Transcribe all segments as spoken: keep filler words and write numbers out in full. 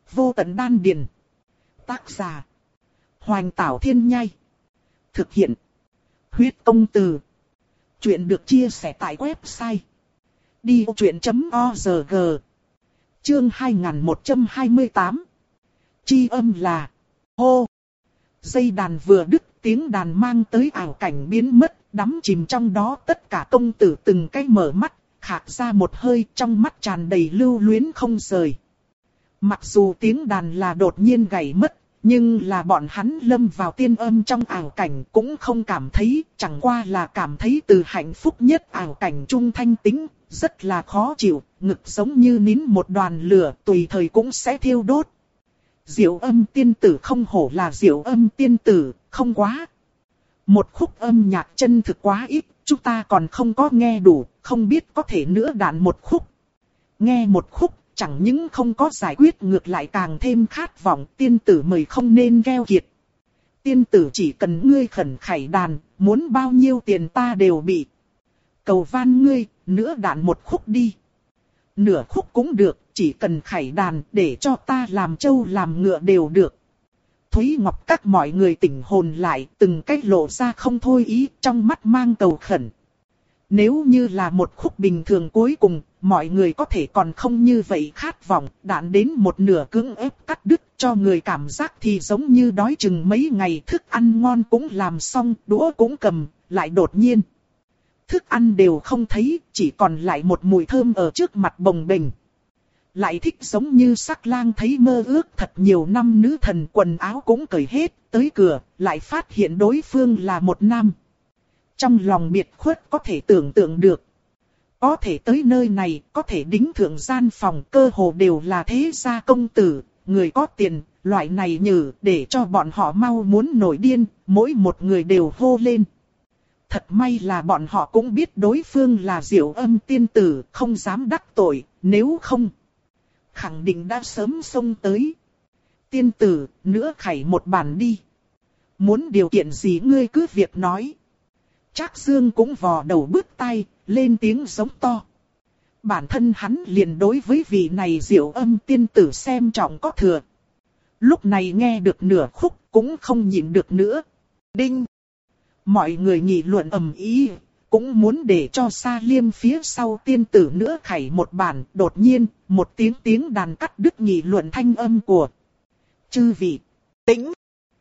Vô tận đan điền. Tác giả. Hoành Tảo Thiên Nhai. Thực hiện. Huyết Công Từ. Chuyện được chia sẻ tại website đi vô chuyện chấm org. Chương hai nghìn một trăm hai mươi tám. Chi âm là. Hô. Dây đàn vừa đứt, tiếng đàn mang tới ảo cảnh biến mất, đắm chìm trong đó tất cả công tử từng cái mở mắt, khạc ra một hơi, trong mắt tràn đầy lưu luyến không rời. Mặc dù tiếng đàn là đột nhiên gãy mất, nhưng là bọn hắn lâm vào tiên âm trong ảo cảnh cũng không cảm thấy, chẳng qua là cảm thấy từ hạnh phúc nhất ảo cảnh trung thanh tĩnh, rất là khó chịu, ngực giống như nín một đoàn lửa tùy thời cũng sẽ thiêu đốt. Diệu Âm tiên tử không hổ là Diệu Âm tiên tử, không quá. Một khúc âm nhạc chân thực quá ít, chúng ta còn không có nghe đủ, không biết có thể nữa đạn một khúc. Nghe một khúc, chẳng những không có giải quyết ngược lại càng thêm khát vọng, tiên tử mời không nên keo kiệt. Tiên tử chỉ cần ngươi khẩn khải đàn, muốn bao nhiêu tiền ta đều bị. Cầu van ngươi, nữa đạn một khúc đi. Nửa khúc cũng được, chỉ cần khải đàn để cho ta làm trâu làm ngựa đều được. Thúy Ngọc các mọi người tỉnh hồn lại, từng cách lộ ra không thôi ý, trong mắt mang cầu khẩn. Nếu như là một khúc bình thường cuối cùng, mọi người có thể còn không như vậy khát vọng, đạn đến một nửa cưỡng ép cắt đứt, cho người cảm giác thì giống như đói chừng mấy ngày, thức ăn ngon cũng làm xong, đũa cũng cầm, lại đột nhiên. Thức ăn đều không thấy, chỉ còn lại một mùi thơm ở trước mặt bồng bềnh. Lại thích giống như sắc lang thấy mơ ước thật nhiều năm nữ thần, quần áo cũng cởi hết, tới cửa, lại phát hiện đối phương là một nam. Trong lòng biệt khuất có thể tưởng tượng được. Có thể tới nơi này, có thể đính thượng gian phòng, cơ hồ đều là thế gia công tử, người có tiền, loại này nhử, để cho bọn họ mau muốn nổi điên, mỗi một người đều hô lên. Thật may là bọn họ cũng biết đối phương là Diệu Âm tiên tử, không dám đắc tội, nếu không, khẳng định đã sớm xông tới. Tiên tử, nữa khải một bản đi. Muốn điều kiện gì ngươi cứ việc nói. Trác Dương cũng vò đầu bứt tai, lên tiếng giống to. Bản thân hắn liền đối với vị này Diệu Âm tiên tử xem trọng có thừa. Lúc này nghe được nửa khúc cũng không nhịn được nữa. Đinh! Mọi người nghị luận ầm ĩ, cũng muốn để cho Sa Liêm phía sau tiên tử nữa khải một bản. Đột nhiên, một tiếng tiếng đàn cắt đứt nghị luận thanh âm của chư vị. Tĩnh!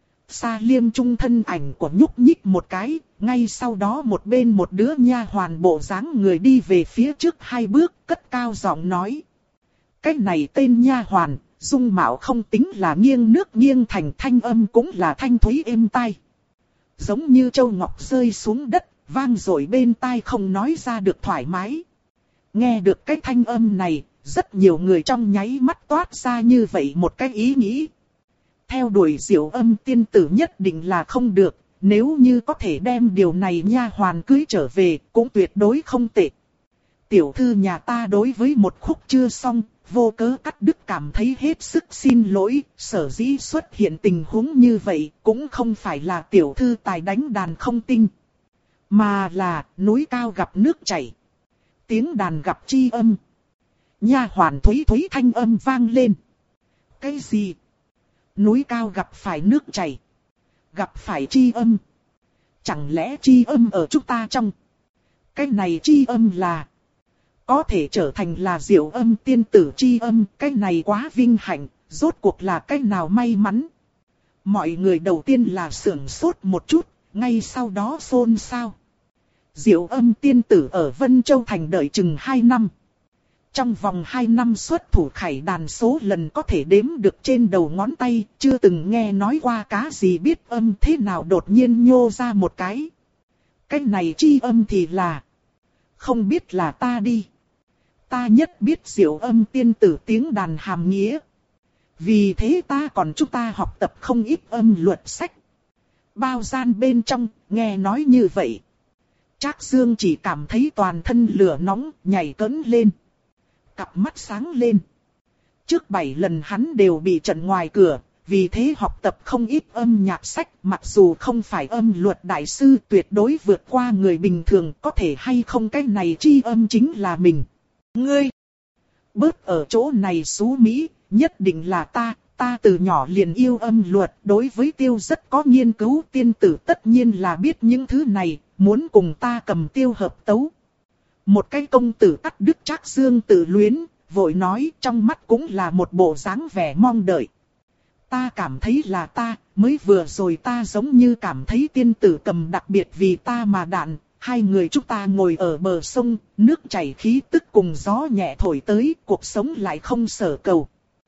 Sa Liêm trung thân ảnh của nhúc nhích một cái, ngay sau đó một bên một đứa nha hoàn bộ dáng người đi về phía trước hai bước, cất cao giọng nói. Cái này tên nha hoàn, dung mạo không tính là nghiêng nước nghiêng thành, thanh âm cũng là thanh thúy êm tai. Giống như châu ngọc rơi xuống đất, vang dội bên tai không nói ra được thoải mái. Nghe được cái thanh âm này, rất nhiều người trong nháy mắt toát ra như vậy một cái ý nghĩ. Theo đuổi Diệu Âm tiên tử nhất định là không được, nếu như có thể đem điều này nha hoàn cưới trở về, cũng tuyệt đối không tệ. Tiểu thư nhà ta đối với một khúc chưa xong, vô cớ cắt đứt cảm thấy hết sức xin lỗi, sở dĩ xuất hiện tình huống như vậy, cũng không phải là tiểu thư tài đánh đàn không tinh, mà là núi cao gặp nước chảy, tiếng đàn gặp chi âm. Nha hoàn thúy thúy thanh âm vang lên. Cái gì? Núi cao gặp phải nước chảy, gặp phải chi âm. Chẳng lẽ chi âm ở chúng ta trong? Cái này chi âm là có thể trở thành là Diệu Âm tiên tử chi âm, cái này quá vinh hạnh, rốt cuộc là cái nào may mắn. Mọi người đầu tiên là sưởng sốt một chút, ngay sau đó xôn xao. Diệu Âm tiên tử ở Vân Châu Thành đợi chừng hai năm. Trong vòng hai năm xuất thủ khải đàn số lần có thể đếm được trên đầu ngón tay, chưa từng nghe nói qua cá gì biết âm thế nào đột nhiên nhô ra một cái. Cái này chi âm thì là, không biết là ta đi. Ta nhất biết Diệu Âm tiên tử tiếng đàn hàm nghĩa. Vì thế ta còn chúng ta học tập không ít âm luật sách. Bao gian bên trong, nghe nói như vậy. Trác Dương chỉ cảm thấy toàn thân lửa nóng, nhảy cẫng lên. Cặp mắt sáng lên. Trước bảy lần hắn đều bị trận ngoài cửa, vì thế học tập không ít âm nhạc sách, mặc dù không phải âm luật đại sư tuyệt đối vượt qua người bình thường, có thể hay không cái này chi âm chính là mình. Ngươi, bớt ở chỗ này xú Mỹ, nhất định là ta, ta từ nhỏ liền yêu âm luật, đối với tiêu rất có nghiên cứu, tiên tử tất nhiên là biết những thứ này, muốn cùng ta cầm tiêu hợp tấu. Một cái công tử cắt đứt Trác Dương tự luyến, vội nói, trong mắt cũng là một bộ dáng vẻ mong đợi. Ta cảm thấy là ta, mới vừa rồi ta giống như cảm thấy tiên tử cầm đặc biệt vì ta mà đạn. Hai người chúng ta ngồi ở bờ sông, nước chảy khí tức cùng gió nhẹ thổi tới, cuộc sống lại không sở cầu.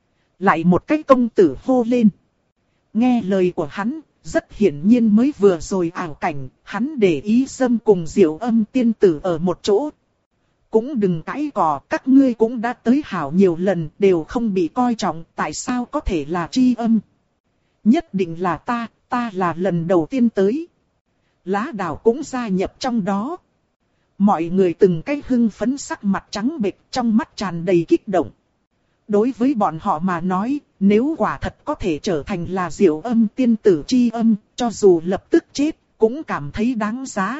Lại một cái công tử hô lên. Nghe lời của hắn, rất hiển nhiên mới vừa rồi ảo cảnh, hắn để ý Sâm cùng Diệu Âm tiên tử ở một chỗ. Cũng đừng cãi cò, các ngươi cũng đã tới hảo nhiều lần, đều không bị coi trọng, tại sao có thể là Tri Âm? Nhất định là ta, ta là lần đầu tiên tới. Lá Đào cũng gia nhập trong đó. Mọi người từng cái hưng phấn, sắc mặt trắng bệch, trong mắt tràn đầy kích động. Đối với bọn họ mà nói, nếu quả thật có thể trở thành là Diệu Âm tiên tử Tri Âm, cho dù lập tức chết, cũng cảm thấy đáng giá.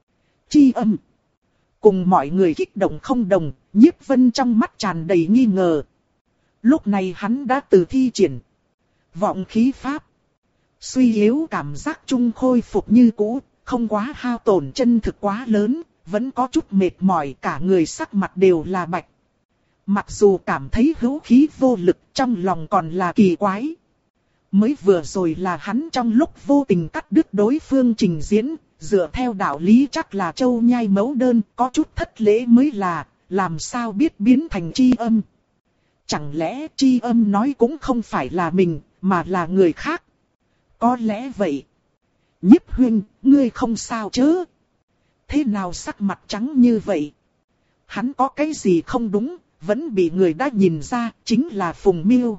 Tri Âm. Cùng mọi người kích động không đồng, Nhiếp Vân trong mắt tràn đầy nghi ngờ. Lúc này hắn đã từ thi triển vọng khí pháp. Suy yếu cảm giác chung khôi phục như cũ, không quá hao tổn, chân thực quá lớn, vẫn có chút mệt mỏi, cả người sắc mặt đều là bạch. Mặc dù cảm thấy hữu khí vô lực, trong lòng còn là kỳ quái. Mới vừa rồi là hắn trong lúc vô tình cắt đứt đối phương trình diễn, dựa theo đạo lý chắc là châu nhai mẫu đơn, có chút thất lễ mới là, làm sao biết biến thành Tri Âm. Chẳng lẽ Tri Âm nói cũng không phải là mình, mà là người khác? Có lẽ vậy. Nhiếp huynh, ngươi không sao chứ? Thế nào sắc mặt trắng như vậy? Hắn có cái gì không đúng, vẫn bị người đã nhìn ra, chính là Phùng Miêu.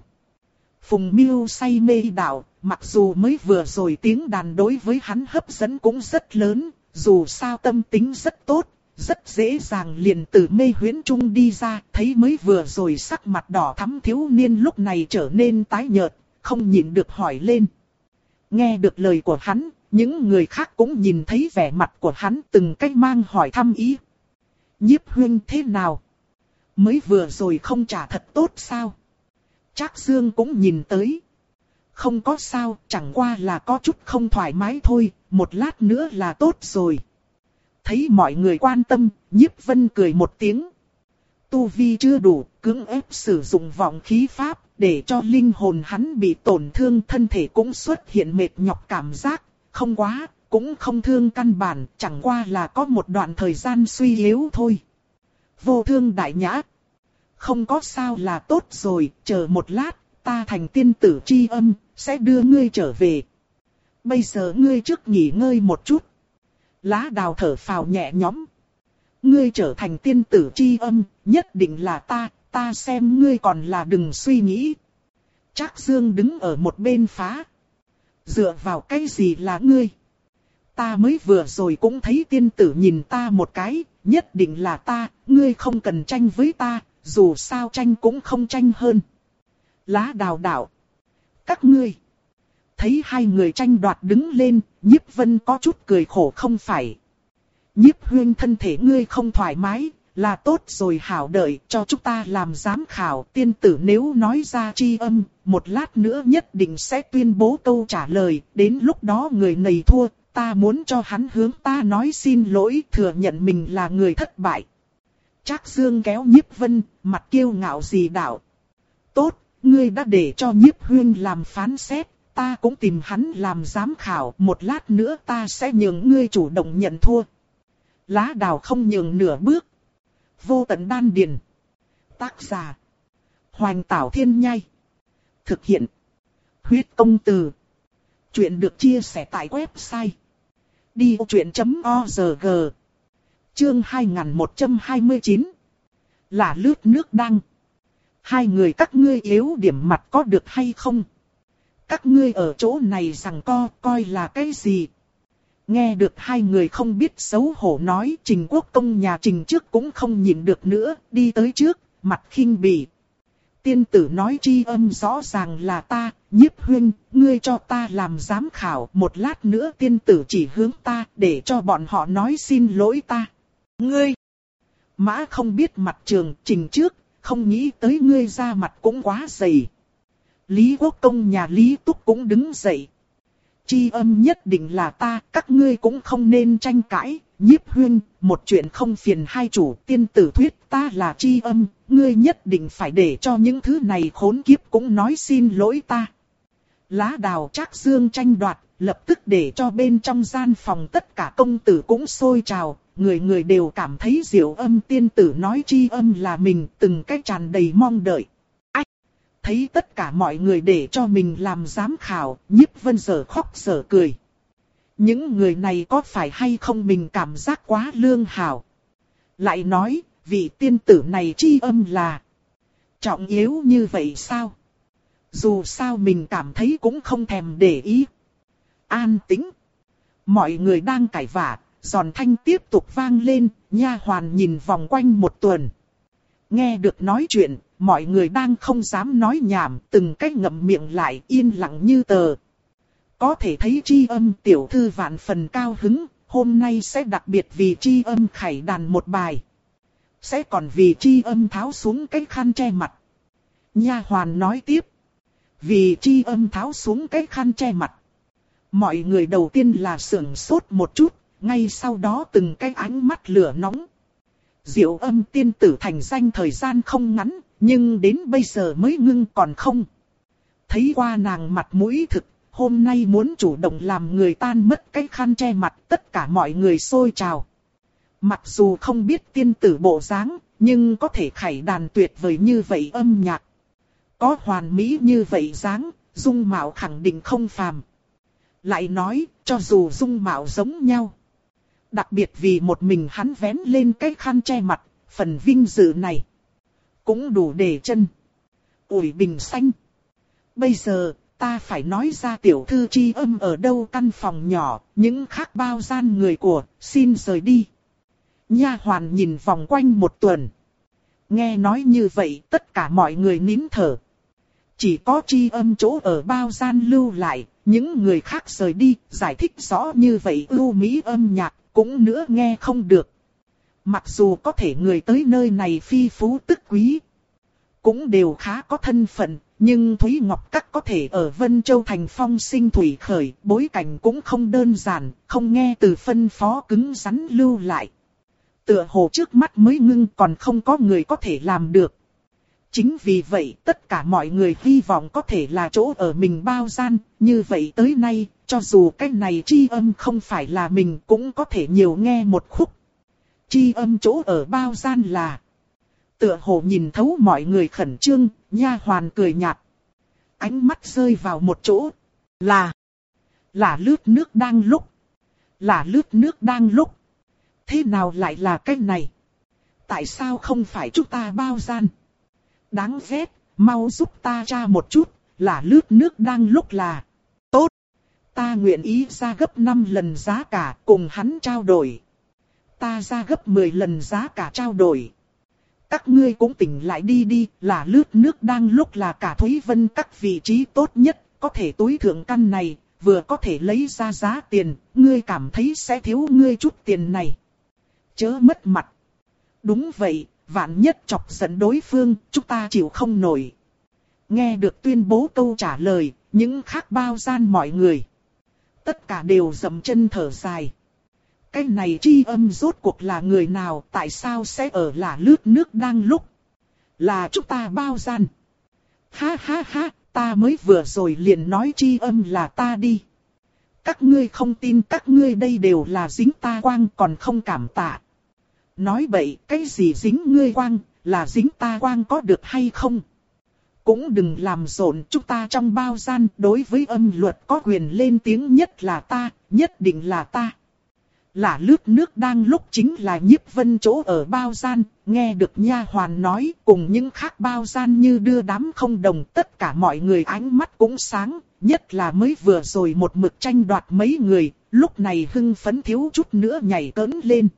Phùng Miêu say mê đạo, mặc dù mới vừa rồi tiếng đàn đối với hắn hấp dẫn cũng rất lớn, dù sao tâm tính rất tốt, rất dễ dàng liền từ mê huyễn trung đi ra, thấy mới vừa rồi sắc mặt đỏ thắm thiếu niên lúc này trở nên tái nhợt, không nhịn được hỏi lên. Nghe được lời của hắn, những người khác cũng nhìn thấy vẻ mặt của hắn, từng cách mang hỏi thăm ý. Nhiếp huynh thế nào? Mới vừa rồi không trả thật tốt sao? Trác Dương cũng nhìn tới. Không có sao, chẳng qua là có chút không thoải mái thôi, một lát nữa là tốt rồi. Thấy mọi người quan tâm, Nhiếp Vân cười một tiếng. Tu vi chưa đủ, cưỡng ép sử dụng vọng khí pháp, để cho linh hồn hắn bị tổn thương, thân thể cũng xuất hiện mệt nhọc cảm giác, không quá, cũng không thương căn bản, chẳng qua là có một đoạn thời gian suy yếu thôi. Vô thương đại nhã. Không có sao là tốt rồi, chờ một lát, ta thành tiên tử Tri Âm, sẽ đưa ngươi trở về. Bây giờ ngươi trước nghỉ ngơi một chút. Lá Đào thở phào nhẹ nhõm. Ngươi trở thành tiên tử Tri Âm, nhất định là ta, ta xem ngươi còn là đừng suy nghĩ. Trác Dương đứng ở một bên phá. Dựa vào cái gì là ngươi? Ta mới vừa rồi cũng thấy tiên tử nhìn ta một cái, nhất định là ta, ngươi không cần tranh với ta, dù sao tranh cũng không tranh hơn. Lá Đào đạo. Các ngươi. Thấy hai người tranh đoạt đứng lên, Nhiếp Vân có chút cười khổ không phải. Nhiếp huynh thân thể ngươi không thoải mái, là tốt rồi, hảo đợi cho chúng ta làm giám khảo. Tiên tử nếu nói ra Tri Âm, một lát nữa nhất định sẽ tuyên bố câu trả lời, đến lúc đó người này thua, ta muốn cho hắn hướng ta nói xin lỗi, thừa nhận mình là người thất bại. Trác Dương kéo Nhiếp Vân, mặt kiêu ngạo gì đạo. Tốt, ngươi đã để cho Nhiếp huynh làm phán xét, ta cũng tìm hắn làm giám khảo, một lát nữa ta sẽ nhường ngươi chủ động nhận thua. Lá Đào không nhường nửa bước. Vô tận đan điền. Tác giả. Hoành Tảo Thiên Nhai. Thực hiện. Huyết công từ. Chuyện được chia sẻ tại website. đi ô chuyện chấm org. Chương hai nghìn một trăm hai mươi chín. Là lướt nước đăng. Hai người các ngươi yếu điểm mặt có được hay không? Các ngươi ở chỗ này rằng co coi là cái gì? Nghe được hai người không biết xấu hổ nói, Trình Quốc Công nhà Trình trước cũng không nhịn được nữa, đi tới trước, mặt khinh bỉ. Tiên tử nói Tri Âm rõ ràng là ta, Nhiếp huynh, ngươi cho ta làm giám khảo, một lát nữa tiên tử chỉ hướng ta, để cho bọn họ nói xin lỗi ta. Ngươi! Mã không biết mặt trường, Trình trước, không nghĩ tới ngươi ra mặt cũng quá dày. Lý Quốc Công nhà Lý Túc cũng đứng dậy. Chi âm nhất định là ta, các ngươi cũng không nên tranh cãi. Nhiếp Huynh, một chuyện không phiền hai chủ, tiên tử thuyết ta là chi âm, ngươi nhất định phải để cho những thứ này khốn kiếp cũng nói xin lỗi ta. Lá đào Trác Dương tranh đoạt, lập tức để cho bên trong gian phòng tất cả công tử cũng sôi trào, người người đều cảm thấy Diệu Âm tiên tử nói chi âm là mình, từng cái tràn đầy mong đợi. Ách! Thấy tất cả mọi người để cho mình làm giám khảo, Nhiếp Vân giờ khóc giờ cười. Những người này có phải hay không mình cảm giác quá lương hảo. Lại nói, vị tiên tử này chi âm là trọng yếu như vậy sao? Dù sao mình cảm thấy cũng không thèm để ý. An tĩnh. Mọi người đang cãi vã, giòn thanh tiếp tục vang lên, nha hoàn nhìn vòng quanh một tuần. Nghe được nói chuyện, mọi người đang không dám nói nhảm, từng cách ngậm miệng lại yên lặng như tờ. Có thể thấy chi âm tiểu thư vạn phần cao hứng, hôm nay sẽ đặc biệt vì chi âm khải đàn một bài. Sẽ còn vì chi âm tháo xuống cái khăn che mặt. Nha hoàn nói tiếp. Vì chi âm tháo xuống cái khăn che mặt. Mọi người đầu tiên là sưởng sốt một chút, ngay sau đó từng cái ánh mắt lửa nóng. Diệu Âm tiên tử thành danh thời gian không ngắn, nhưng đến bây giờ mới ngưng còn không. Thấy qua nàng mặt mũi thực, hôm nay muốn chủ động làm người tan mất cái khăn che mặt, tất cả mọi người xôi trào. Mặc dù không biết tiên tử bộ dáng, nhưng có thể khải đàn tuyệt vời như vậy âm nhạc. Có hoàn mỹ như vậy dáng, dung mạo khẳng định không phàm. Lại nói, cho dù dung mạo giống nhau. Đặc biệt vì một mình hắn vén lên cái khăn che mặt, phần vinh dự này cũng đủ để chân ủi bình xanh. Bây giờ, ta phải nói ra tiểu thư chi âm ở đâu căn phòng nhỏ, những khác bao gian người của, xin rời đi. Nha hoàn nhìn vòng quanh một tuần. Nghe nói như vậy, tất cả mọi người nín thở. Chỉ có chi âm chỗ ở bao gian lưu lại, những người khác rời đi, giải thích rõ như vậy ưu mỹ âm nhạc, cũng nữa nghe không được. Mặc dù có thể người tới nơi này phi phú tức quý, cũng đều khá có thân phận, nhưng Thúy Ngọc Các có thể ở Vân Châu thành phong sinh thủy khởi, bối cảnh cũng không đơn giản, không nghe từ phân phó cứng rắn lưu lại. Tựa hồ trước mắt mới ngưng còn không có người có thể làm được. Chính vì vậy tất cả mọi người hy vọng có thể là chỗ ở mình bao gian, như vậy tới nay, cho dù cái này chi âm không phải là mình cũng có thể nhiều nghe một khúc. Chi âm chỗ ở bao gian là... Tựa hồ nhìn thấu mọi người khẩn trương, nha hoàn cười nhạt. Ánh mắt rơi vào một chỗ, là... Là lướt nước đang lúc. Là lướt nước đang lúc. Thế nào lại là cái này? Tại sao không phải chúng ta bao gian? Đáng ghét, mau giúp ta tra một chút, là lướt nước đang lúc là... Tốt! Ta nguyện ý ra gấp năm lần giá cả cùng hắn trao đổi. Ta ra gấp mười lần giá cả trao đổi. Các ngươi cũng tỉnh lại đi đi, là lướt nước đang lúc là cả Thúy Vân các vị trí tốt nhất, có thể túi thượng căn này, vừa có thể lấy ra giá tiền, ngươi cảm thấy sẽ thiếu ngươi chút tiền này. Chớ mất mặt. Đúng vậy, vạn nhất chọc giận đối phương, chúng ta chịu không nổi. Nghe được tuyên bố câu trả lời, những khác bao gian mọi người. Tất cả đều dậm chân thở dài. Cái này chi âm rốt cuộc là người nào, tại sao sẽ ở là lướt nước đang lúc? Là chúng ta bao gian. Ha ha ha, ta mới vừa rồi liền nói chi âm là ta đi. Các ngươi không tin, các ngươi đây đều là dính ta quang còn không cảm tạ. Nói bậy, cái gì dính ngươi quang, là dính ta quang có được hay không? Cũng đừng làm rộn, chúng ta trong bao gian đối với âm luật có quyền lên tiếng nhất là ta, nhất định là ta. Là lướt nước đang lúc chính là Nhiếp Vân chỗ ở bao gian, nghe được nha hoàn nói cùng những khác bao gian như đưa đám không đồng, tất cả mọi người ánh mắt cũng sáng, nhất là mới vừa rồi một mực tranh đoạt mấy người, lúc này hưng phấn thiếu chút nữa nhảy cẫng lên.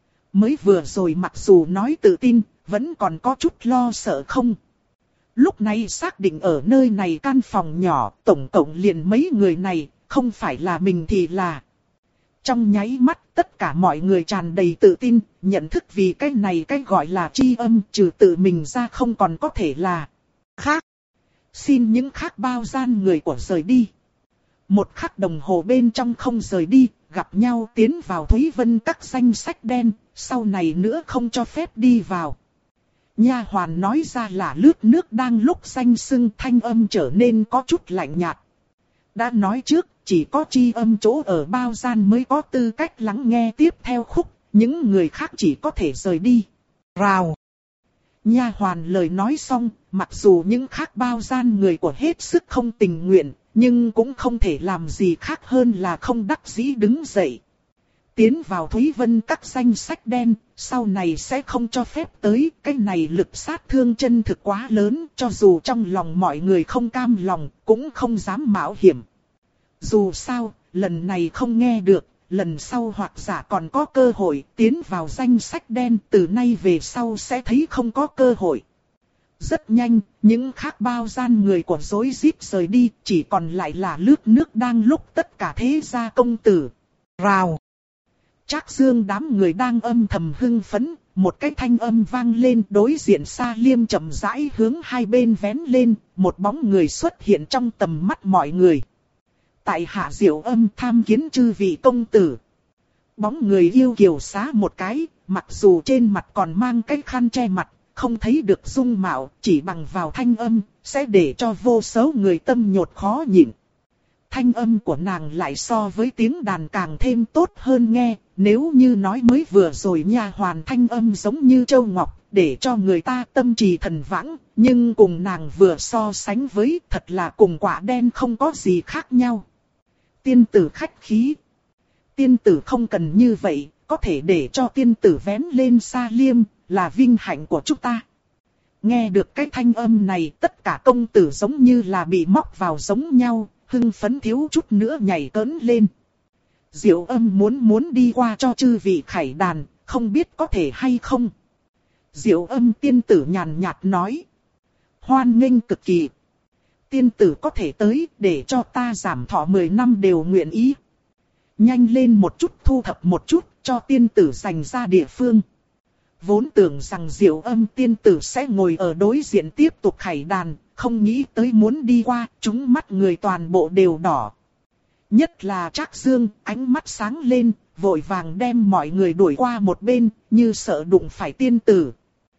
Mới vừa rồi mặc dù nói tự tin, vẫn còn có chút lo sợ không. Lúc này xác định ở nơi này căn phòng nhỏ, tổng cộng liền mấy người này, không phải là mình thì là... Trong nháy mắt, tất cả mọi người tràn đầy tự tin, nhận thức vì cái này cái gọi là chi âm, trừ tự mình ra không còn có thể là khác. Xin những khác bao gian người của rời đi. Một khắc đồng hồ bên trong không rời đi, gặp nhau tiến vào Thúy Vân các danh sách đen, sau này nữa không cho phép đi vào. Nha hoàn nói ra là lướt nước đang lúc danh xưng, thanh âm trở nên có chút lạnh nhạt. Đã nói trước, chỉ có chi âm chỗ ở bao gian mới có tư cách lắng nghe tiếp theo khúc, những người khác chỉ có thể rời đi. Rào. Nha hoàn lời nói xong, mặc dù những khác bao gian người của hết sức không tình nguyện, nhưng cũng không thể làm gì khác hơn là không đắc dĩ đứng dậy. Tiến vào Thúy Vân các danh sách đen, sau này sẽ không cho phép tới, cái này lực sát thương chân thực quá lớn, cho dù trong lòng mọi người không cam lòng, cũng không dám mạo hiểm. Dù sao, lần này không nghe được, lần sau hoặc giả còn có cơ hội tiến vào danh sách đen, từ nay về sau sẽ thấy không có cơ hội. Rất nhanh, những khác bao gian người của rối rít rời đi, chỉ còn lại là lướt nước đang lúc tất cả thế gia công tử. Rào. Trác Dương đám người đang âm thầm hưng phấn, một cái thanh âm vang lên, đối diện Sa Liêm chậm rãi hướng hai bên vén lên, một bóng người xuất hiện trong tầm mắt mọi người. Tại hạ Diệu Âm tham kiến chư vị công tử. Bóng người yêu kiều xá một cái, mặc dù trên mặt còn mang cái khăn che mặt, không thấy được dung mạo, chỉ bằng vào thanh âm, sẽ để cho vô số người tâm nhột khó nhịn. Thanh âm của nàng lại so với tiếng đàn càng thêm tốt hơn nghe, nếu như nói mới vừa rồi nha hoàn thanh âm giống như châu ngọc, để cho người ta tâm trì thần vãng, nhưng cùng nàng vừa so sánh với thật là cùng quả đen không có gì khác nhau. Tiên tử khách khí. Tiên tử không cần như vậy, có thể để cho tiên tử vén lên Sa Liêm, là vinh hạnh của chúng ta. Nghe được cái thanh âm này, tất cả công tử giống như là bị móc vào giống nhau, hưng phấn thiếu chút nữa nhảy cỡn lên. Diệu Âm muốn muốn đi qua cho chư vị khải đàn, không biết có thể hay không. Diệu Âm tiên tử nhàn nhạt nói. Hoan nghênh cực kỳ. Tiên tử có thể tới, để cho ta giảm thọ mười năm đều nguyện ý. Nhanh lên một chút, thu thập một chút, cho tiên tử dành ra địa phương. Vốn tưởng rằng Diệu Âm tiên tử sẽ ngồi ở đối diện tiếp tục khải đàn, không nghĩ tới muốn đi qua, chúng mắt người toàn bộ đều đỏ. Nhất là Trác Dương, ánh mắt sáng lên, vội vàng đem mọi người đuổi qua một bên, như sợ đụng phải tiên tử.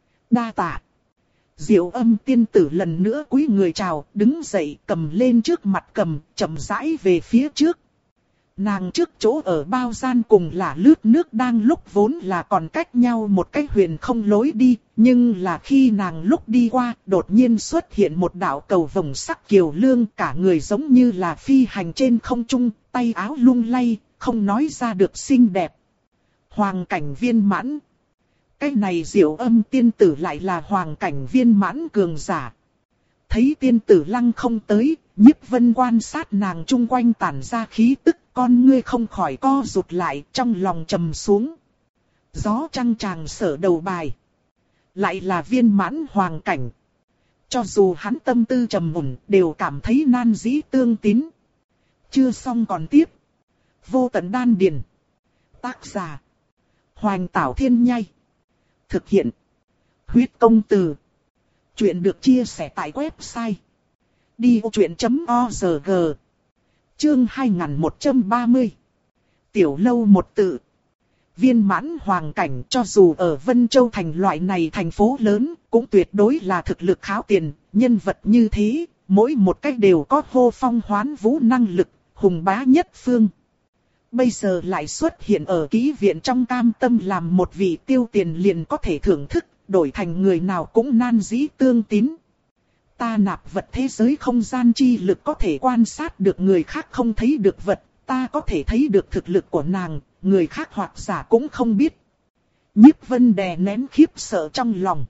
Đa tạ. Diệu Âm tiên tử lần nữa cúi người chào, đứng dậy cầm lên trước mặt cầm, chậm rãi về phía trước. Nàng trước chỗ ở bao gian cùng là lướt nước đang lúc vốn là còn cách nhau một cái huyền không lối đi, nhưng là khi nàng lúc đi qua, đột nhiên xuất hiện một đạo cầu vồng sắc kiều lương, cả người giống như là phi hành trên không trung, tay áo lung lay, không nói ra được xinh đẹp. Hoàng cảnh viên mãn. Cái này Diệu Âm tiên tử lại là hoàng cảnh viên mãn cường giả. Thấy tiên tử lăng không tới, Nhiếp Vân quan sát nàng chung quanh tản ra khí tức, con ngươi không khỏi co rụt lại, trong lòng trầm xuống. Gió trăng tràng sở đầu bài. Lại là viên mãn hoàng cảnh. Cho dù hắn tâm tư trầm mùn, đều cảm thấy nan dĩ tương tín. Chưa xong còn tiếp. Vô tận đan điền. Tác giả. Hoành Tảo Thiên Nhai. Thực hiện. Huyết công từ. Chuyện được chia sẻ tại website đi ô chuyện chấm org. Chương hai nghìn một trăm ba mươi. Tiểu lâu một tự. Viên mãn hoàng cảnh, cho dù ở Vân Châu thành loại này thành phố lớn, cũng tuyệt đối là thực lực kháo tiền, nhân vật như thế, mỗi một cách đều có hô phong hoán vũ năng lực, hùng bá nhất phương. Bây giờ lại xuất hiện ở ký viện trong cam tâm làm một vị tiêu tiền liền có thể thưởng thức, đổi thành người nào cũng nan dĩ tương tín. Ta nạp vật thế giới không gian chi lực có thể quan sát được người khác không thấy được vật, ta có thể thấy được thực lực của nàng, người khác hoặc giả cũng không biết. Nhiếp Vân đè nén khiếp sợ trong lòng.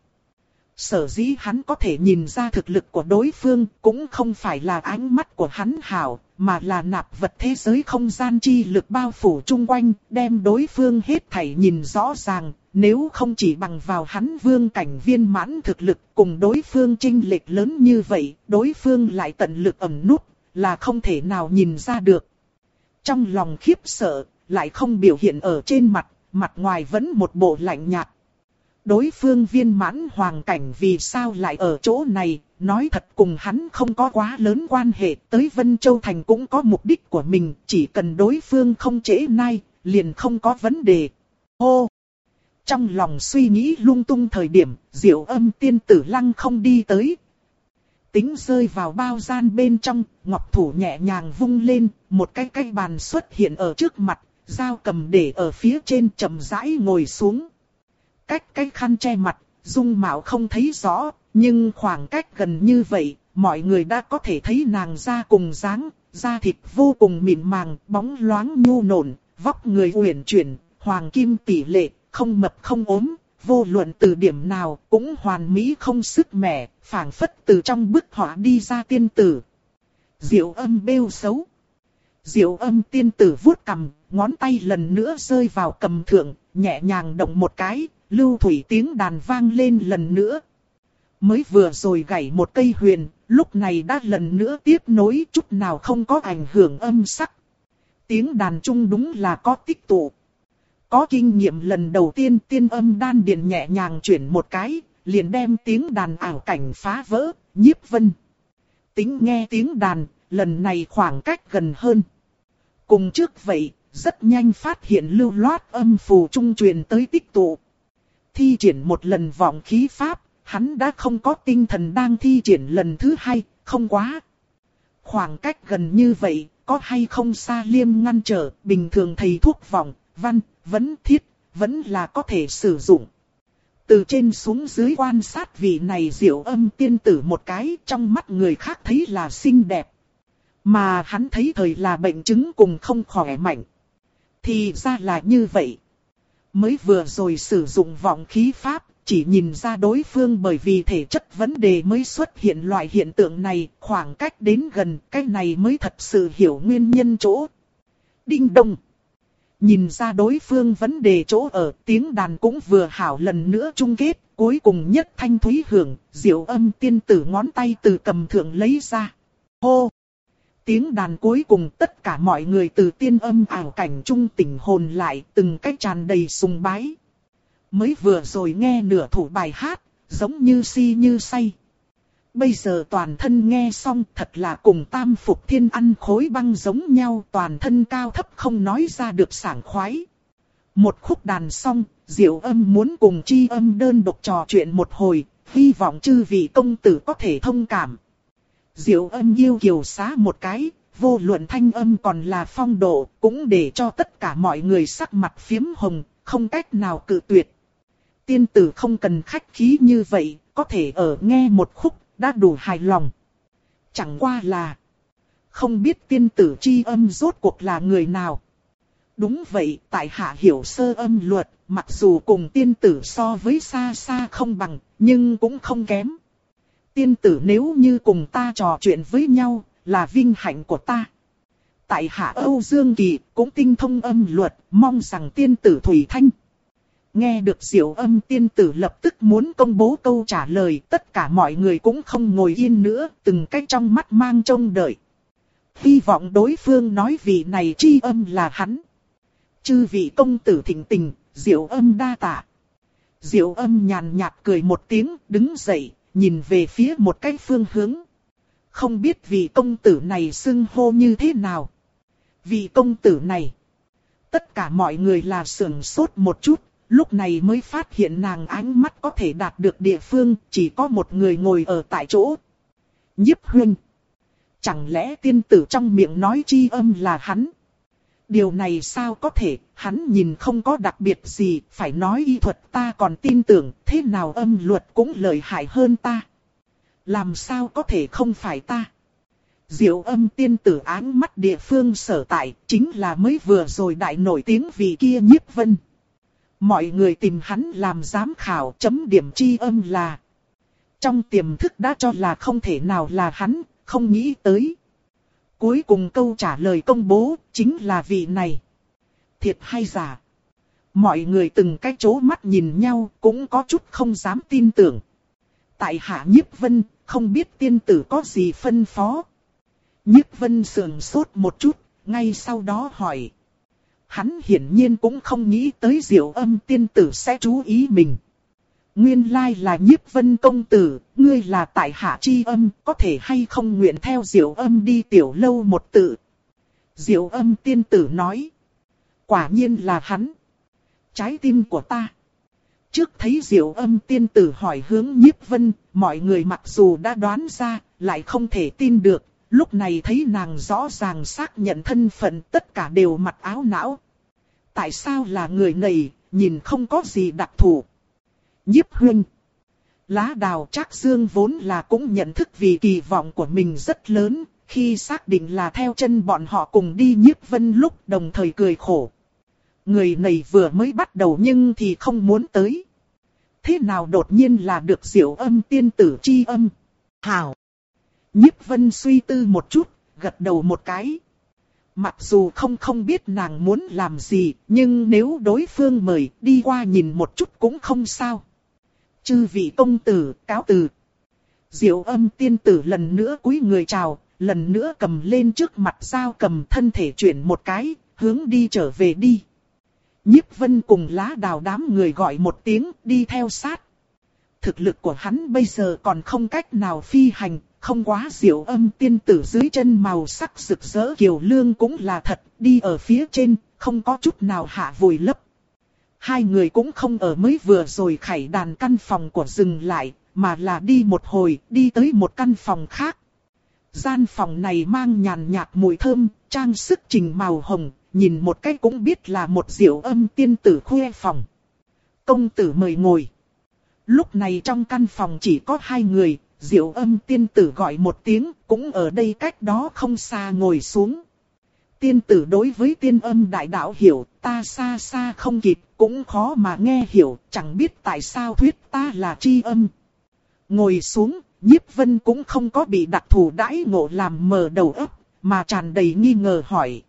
Sở dĩ hắn có thể nhìn ra thực lực của đối phương cũng không phải là ánh mắt của hắn hảo, mà là nạp vật thế giới không gian chi lực bao phủ chung quanh, đem đối phương hết thảy nhìn rõ ràng. Nếu không chỉ bằng vào hắn vương cảnh viên mãn thực lực cùng đối phương chênh lệch lớn như vậy, đối phương lại tận lực ẩn núp, là không thể nào nhìn ra được. Trong lòng khiếp sợ, lại không biểu hiện ở trên mặt, mặt ngoài vẫn một bộ lạnh nhạt. đối phương viên mãn hoàng cảnh vì sao lại ở chỗ này, nói thật cùng hắn không có quá lớn quan hệ, tới Vân Châu Thành cũng có mục đích của mình, chỉ cần đối phương không trễ nai, liền không có vấn đề. Hô! Trong lòng suy nghĩ lung tung thời điểm, Diệu Âm tiên tử lăng không đi tới. Tính rơi vào bao gian bên trong, ngọc thủ nhẹ nhàng vung lên, một cái cây bàn xuất hiện ở trước mặt, dao cầm để ở phía trên chậm rãi ngồi xuống. Cách cái khăn che mặt, dung mạo không thấy rõ, nhưng khoảng cách gần như vậy, mọi người đã có thể thấy nàng da cùng dáng, da thịt vô cùng mịn màng, bóng loáng nhu nộn, vóc người uyển chuyển, hoàng kim tỷ lệ, không mập không ốm, vô luận từ điểm nào cũng hoàn mỹ không sức mẻ, phảng phất từ trong bức họa đi ra tiên tử. Diệu Âm bêu xấu. Diệu Âm tiên tử vuốt cằm, ngón tay lần nữa rơi vào cầm thượng, nhẹ nhàng động một cái, lưu thủy tiếng đàn vang lên lần nữa. Mới vừa rồi gảy một cây huyền, lúc này đã lần nữa tiếp nối, chút nào không có ảnh hưởng âm sắc. Tiếng đàn chung đúng là có tích tụ. Có kinh nghiệm lần đầu tiên tiên âm đan điền nhẹ nhàng chuyển một cái, liền đem tiếng đàn ảo cảnh phá vỡ, Nhiếp Vân. Tính nghe tiếng đàn, lần này khoảng cách gần hơn. Cùng trước vậy, rất nhanh phát hiện lưu loát âm phù trung truyền tới tích tụ. Thi triển một lần vọng khí pháp, hắn đã không có tinh thần đang thi triển lần thứ hai, không quá. Khoảng cách gần như vậy, có hay không xa liêm ngăn trở, bình thường thầy thuốc vọng, văn, vấn thiết, vẫn là có thể sử dụng. Từ trên xuống dưới quan sát vị này Diệu Âm tiên tử một cái, trong mắt người khác thấy là xinh đẹp. Mà hắn thấy thời là bệnh chứng cùng không khỏe mạnh. Thì ra là như vậy. Mới vừa rồi sử dụng vọng khí pháp, chỉ nhìn ra đối phương bởi vì thể chất vấn đề mới xuất hiện loại hiện tượng này, khoảng cách đến gần, cái này mới thật sự hiểu nguyên nhân chỗ. Đinh đông. Nhìn ra đối phương vấn đề chỗ ở, tiếng đàn cũng vừa hảo lần nữa chung kết, cuối cùng nhất thanh thúy hưởng, Diệu Âm tiên tử ngón tay từ cầm thượng lấy ra. Hô! Tiếng đàn cuối cùng tất cả mọi người từ tiên âm ảo cảnh trung tỉnh hồn lại, từng cách tràn đầy sùng bái. Mới vừa rồi nghe nửa thủ bài hát, giống như si như say. Bây giờ toàn thân nghe xong thật là cùng Tam Phục Thiên ăn khối băng giống nhau, toàn thân cao thấp không nói ra được sảng khoái. Một khúc đàn xong, Diệu Âm muốn cùng Chi Âm đơn độc trò chuyện một hồi, hy vọng chư vị công tử có thể thông cảm. Diệu Âm yêu kiều xá một cái, vô luận thanh âm còn là phong độ, cũng để cho tất cả mọi người sắc mặt phiếm hồng, không cách nào cự tuyệt. Tiên tử không cần khách khí như vậy, có thể ở nghe một khúc, đã đủ hài lòng. Chẳng qua là, không biết tiên tử Chi Âm rốt cuộc là người nào. Đúng vậy, tại hạ hiểu sơ âm luật, mặc dù cùng tiên tử so với xa xa không bằng, nhưng cũng không kém. Tiên tử nếu như cùng ta trò chuyện với nhau, là vinh hạnh của ta. Tại hạ Âu Dương Kỳ, cũng tinh thông âm luật, mong rằng tiên tử Thủy Thanh. Nghe được Diệu Âm tiên tử lập tức muốn công bố câu trả lời, tất cả mọi người cũng không ngồi yên nữa, từng cái trong mắt mang trông đợi. Hy vọng đối phương nói vị này Chi Âm là hắn. Chư vị công tử thỉnh tình, Diệu Âm đa tạ. Diệu Âm nhàn nhạt cười một tiếng, đứng dậy, nhìn về phía một cái phương hướng. Không biết vị công tử này xưng hô như thế nào. Vị công tử này. Tất cả mọi người là sửng sốt một chút, lúc này mới phát hiện nàng ánh mắt có thể đạt được địa phương, chỉ có một người ngồi ở tại chỗ. Nhiếp huynh. Chẳng lẽ tiên tử trong miệng nói Chi Âm là hắn? Điều này sao có thể, hắn nhìn không có đặc biệt gì, phải nói y thuật ta còn tin tưởng, thế nào âm luật cũng lợi hại hơn ta. Làm sao có thể không phải ta? Diệu Âm tiên tử áng mắt địa phương sở tại, chính là mới vừa rồi đại nổi tiếng vì kia Nhiếp Vân. Mọi người tìm hắn làm giám khảo, chấm điểm Chi Âm là. Trong tiềm thức đã cho là không thể nào là hắn, không nghĩ tới. Cuối cùng câu trả lời công bố, chính là vị này. Thiệt hay giả? Mọi người từng cái chố mắt nhìn nhau, cũng có chút không dám tin tưởng. Tại hạ Nhiếp Vân, không biết tiên tử có gì phân phó. Nhiếp Vân sườn sốt một chút, ngay sau đó hỏi. Hắn hiển nhiên cũng không nghĩ tới Diệu Âm tiên tử sẽ chú ý mình. nguyên lai là Nhiếp Vân công tử, ngươi là tại hạ chi âm, có thể hay không nguyện theo Diệu Âm đi tiểu lâu một tự. Diệu Âm tiên tử nói. Quả nhiên là hắn. Trái tim của ta. Trước thấy Diệu Âm tiên tử hỏi hướng Nhiếp Vân, mọi người mặc dù đã đoán ra, lại không thể tin được. Lúc này thấy nàng rõ ràng xác nhận thân phận, tất cả đều mặc áo não. Tại sao là người này, nhìn không có gì đặc thù. Nhiếp huynh. Lá Đào Trác Dương vốn là cũng nhận thức vì kỳ vọng của mình rất lớn, khi xác định là theo chân bọn họ cùng đi Nhiếp Vân lúc đồng thời cười khổ. Người này vừa mới bắt đầu nhưng thì không muốn tới. Thế nào đột nhiên là được Diệu Âm tiên tử chi âm? Hảo. Nhiếp Vân suy tư một chút, gật đầu một cái. Mặc dù không không biết nàng muốn làm gì, nhưng nếu đối phương mời đi qua nhìn một chút cũng không sao. Chư vị công tử, cáo từ. Diệu Âm tiên tử lần nữa cúi người chào, lần nữa cầm lên trước mặt dao cầm thân thể chuyển một cái, hướng đi trở về đi. Nhiếp Vân cùng Lá Đào đám người gọi một tiếng, đi theo sát. Thực lực của hắn bây giờ còn không cách nào phi hành, không quá Diệu Âm tiên tử dưới chân màu sắc rực rỡ kiều lương cũng là thật, đi ở phía trên, không có chút nào hạ vùi lấp. Hai người cũng không ở mới vừa rồi khải đàn căn phòng của dừng lại, mà là đi một hồi, đi tới một căn phòng khác. Gian phòng này mang nhàn nhạt mùi thơm, trang sức trình màu hồng, nhìn một cái cũng biết là một Diệu Âm tiên tử khuê phòng. Công tử mời ngồi. Lúc này trong căn phòng chỉ có hai người, Diệu Âm tiên tử gọi một tiếng, cũng ở đây cách đó không xa ngồi xuống. Tiên tử đối với Tiên Âm đại đạo hiểu, ta xa xa không kịp, cũng khó mà nghe hiểu, chẳng biết tại sao thuyết ta là tri âm. Ngồi xuống, Nhiếp Vân cũng không có bị đặc thù đãi ngộ làm mờ đầu óc, mà tràn đầy nghi ngờ hỏi.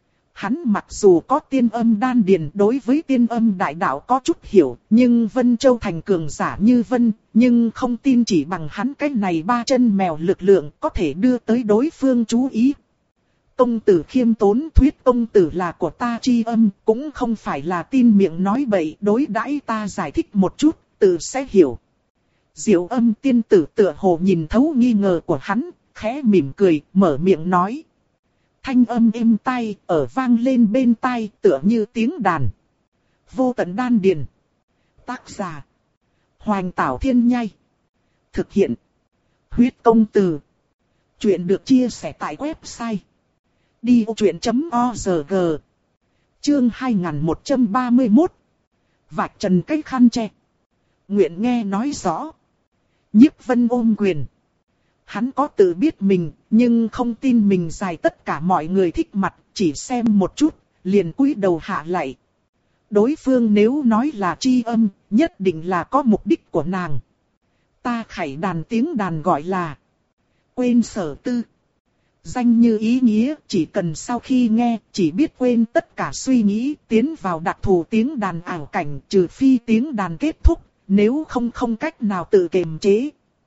Hắn mặc dù có tiên âm đan điền đối với tiên âm đại đạo có chút hiểu, nhưng Vân Châu thành cường giả như Vân, nhưng không tin chỉ bằng hắn cái này ba chân mèo lực lượng có thể đưa tới đối phương chú ý. Công tử khiêm tốn thuyết công tử là của ta chi âm, cũng không phải là tin miệng nói bậy, đối đãi ta giải thích một chút, tự sẽ hiểu. Diệu Âm tiên tử tựa hồ nhìn thấu nghi ngờ của hắn, khẽ mỉm cười, mở miệng nói. Thanh âm êm tai, ở vang lên bên tai, tựa như tiếng đàn. Vô tận đan điền. Tác giả. Hoành Tảo Thiên Nhai. Thực hiện. Huyết công từ. Chuyện được chia sẻ tại website. đi ô chuyện chấm org. Chương hai nghìn một trăm ba mươi mốt. Vạch trần cái khăn che. Nguyện nghe nói rõ. Nhiếp Vân ôm quyền. Hắn có tự biết mình, nhưng không tin mình dài tất cả mọi người thích mặt, chỉ xem một chút, liền cúi đầu hạ lại. Đối phương nếu nói là tri âm, nhất định là có mục đích của nàng. Ta khải đàn tiếng đàn gọi là quên sở tư. Danh như ý nghĩa, chỉ cần sau khi nghe, chỉ biết quên tất cả suy nghĩ, tiến vào đặc thù tiếng đàn ảo cảnh, trừ phi tiếng đàn kết thúc, nếu không không cách nào tự kiềm chế.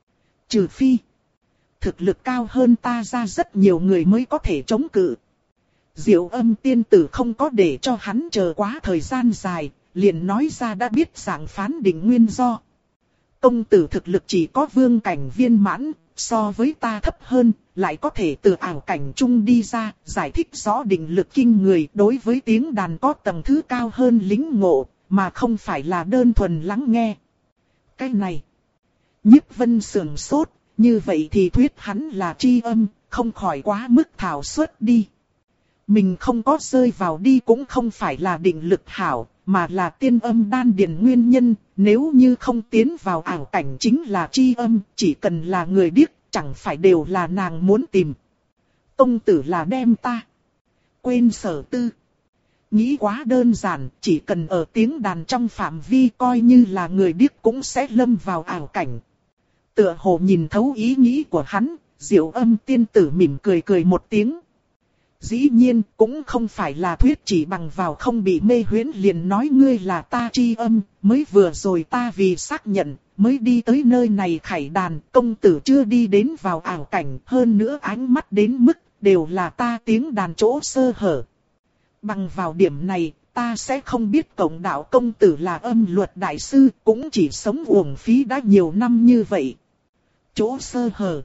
Trừ phi thực lực cao hơn ta ra rất nhiều người mới có thể chống cự. Diệu Âm tiên tử không có để cho hắn chờ quá thời gian dài, liền nói ra đã biết dạng phán định nguyên do. Công tử thực lực chỉ có vương cảnh viên mãn, so với ta thấp hơn, lại có thể từ ảo cảnh chung đi ra, giải thích rõ định lực kinh người đối với tiếng đàn có tầng thứ cao hơn lính ngộ, mà không phải là đơn thuần lắng nghe. Cái này, Nhiếp Vân sườn sốt. Như vậy thì thuyết hắn là tri âm, không khỏi quá mức thảo suất đi. Mình không có rơi vào đi cũng không phải là định lực hảo, mà là tiên âm đan điền nguyên nhân. Nếu như không tiến vào ảo cảnh chính là tri âm, chỉ cần là người điếc, chẳng phải đều là nàng muốn tìm. Công tử là đem ta quên sở tư. Nghĩ quá đơn giản, chỉ cần ở tiếng đàn trong phạm vi coi như là người điếc cũng sẽ lâm vào ảo cảnh. Tựa hồ nhìn thấu ý nghĩ của hắn, Diệu Âm tiên tử mỉm cười cười một tiếng. Dĩ nhiên cũng không phải là thuyết chỉ bằng vào không bị mê huyễn liền nói ngươi là ta tri âm, mới vừa rồi ta vì xác nhận, mới đi tới nơi này khải đàn, công tử chưa đi đến vào ảo cảnh, hơn nữa ánh mắt đến mức, đều là ta tiếng đàn chỗ sơ hở. Bằng vào điểm này, ta sẽ không biết Cộng đạo công tử là âm luật đại sư, cũng chỉ sống uổng phí đã nhiều năm như vậy. Chỗ sơ hở.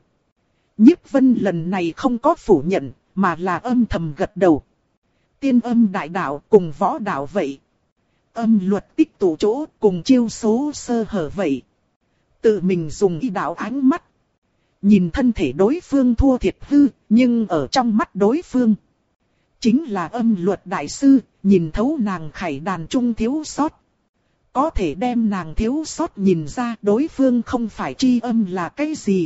Nhiếp Vân lần này không có phủ nhận, mà là âm thầm gật đầu. Tiên âm đại đạo cùng võ đạo vậy. Âm luật tích tụ chỗ cùng chiêu số sơ hở vậy. Tự mình dùng y đạo ánh mắt. Nhìn thân thể đối phương thua thiệt hư, nhưng ở trong mắt đối phương. Chính là âm luật đại sư, nhìn thấu nàng khải đàn trung thiếu sót. Có thể đem nàng thiếu sót nhìn ra đối phương không phải tri âm là cái gì.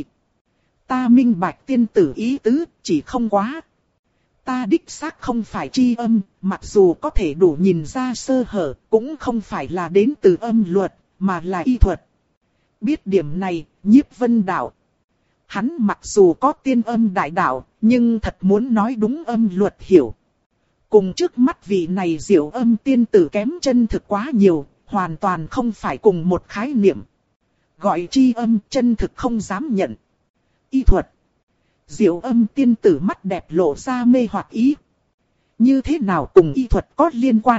Ta minh bạch tiên tử ý tứ, chỉ không quá. Ta đích xác không phải tri âm, mặc dù có thể đủ nhìn ra sơ hở, cũng không phải là đến từ âm luật, mà là y thuật. Biết điểm này, Nhiếp Vân đạo. Hắn mặc dù có tiên âm đại đạo, nhưng thật muốn nói đúng âm luật hiểu. Cùng trước mắt vị này diệu âm tiên tử kém chân thực quá nhiều, hoàn toàn không phải cùng một khái niệm. Gọi chi âm chân thực không dám nhận. Y thuật. Diệu âm tiên tử mắt đẹp lộ ra mê hoặc ý. Như thế nào cùng y thuật có liên quan?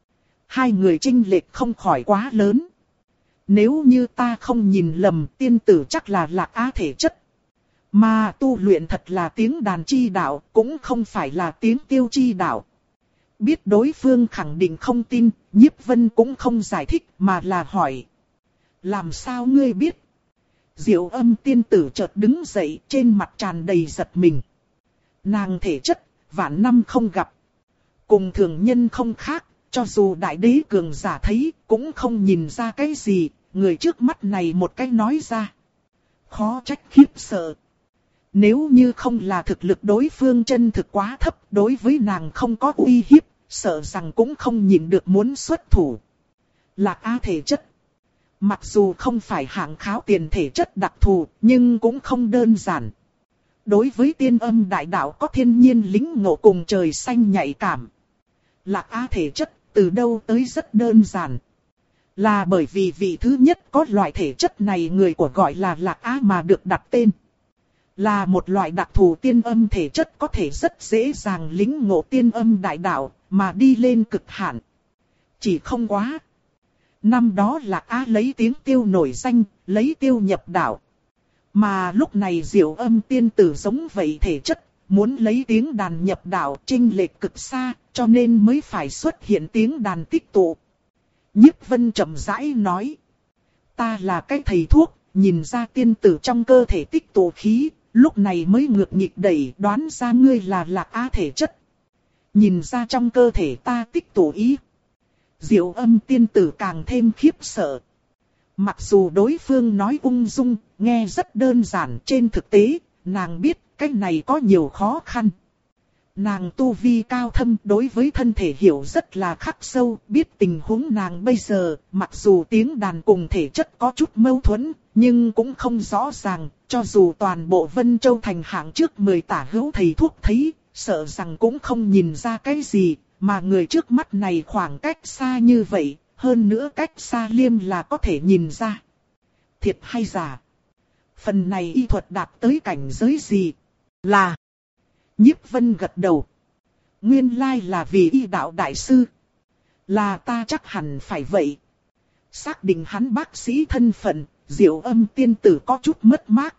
Hai người chênh lệch không khỏi quá lớn. Nếu như ta không nhìn lầm, tiên tử chắc là Lạc Á thể chất. Mà tu luyện thật là tiếng đàn chi đạo, cũng không phải là tiếng tiêu chi đạo. Biết đối phương khẳng định không tin, Nhiếp Vân cũng không giải thích mà là hỏi. Làm sao ngươi biết? Diệu âm tiên tử chợt đứng dậy, trên mặt tràn đầy giật mình. Nàng thể chất, vạn năm không gặp. Cùng thường nhân không khác, cho dù đại đế cường giả thấy, cũng không nhìn ra cái gì, người trước mắt này một cái nói ra. Khó trách khiếp sợ. Nếu như không là thực lực đối phương chân thực quá thấp, đối với nàng không có uy hiếp, sợ rằng cũng không nhìn được muốn xuất thủ. Lạc Á thể chất. Mặc dù không phải hạng kháo tiền thể chất đặc thù, nhưng cũng không đơn giản. Đối với tiên âm đại đạo có thiên nhiên lính ngộ cùng trời xanh nhạy cảm. Lạc Á thể chất từ đâu tới rất đơn giản. Là bởi vì vị thứ nhất có loại thể chất này người của gọi là Lạc Á mà được đặt tên. Là một loại đặc thù tiên âm thể chất có thể rất dễ dàng lính ngộ tiên âm đại đạo mà đi lên cực hạn. Chỉ không quá. Năm đó Lạc Á lấy tiếng tiêu nổi danh, lấy tiêu nhập đạo. Mà lúc này diệu âm tiên tử giống vậy thể chất, muốn lấy tiếng đàn nhập đạo chênh lệch cực xa, cho nên mới phải xuất hiện tiếng đàn tích tụ. Nhiếp Vân chậm rãi nói. Ta là cái thầy thuốc, nhìn ra tiên tử trong cơ thể tích tụ khí, lúc này mới ngược nghịch đẩy đoán ra ngươi là Lạc Á thể chất. Nhìn ra trong cơ thể ta tích tụ ý. Diệu âm tiên tử càng thêm khiếp sợ. Mặc dù đối phương nói ung dung, nghe rất đơn giản, trên thực tế, nàng biết cái này có nhiều khó khăn. Nàng tu vi cao thâm đối với thân thể hiểu rất là khắc sâu, biết tình huống nàng bây giờ, mặc dù tiếng đàn cùng thể chất có chút mâu thuẫn, nhưng cũng không rõ ràng, cho dù toàn bộ Vân Châu thành hạng trước mười tả hữu thầy thuốc thấy, sợ rằng cũng không nhìn ra cái gì, mà người trước mắt này khoảng cách xa như vậy, hơn nữa cách xa liêm là có thể nhìn ra. Thiệt hay giả? Phần này y thuật đạt tới cảnh giới gì? Là... Nhiếp Vân gật đầu. Nguyên lai là vì y đạo đại sư. Là ta chắc hẳn phải vậy. Xác định hắn bác sĩ thân phận, diệu âm tiên tử có chút mất mát.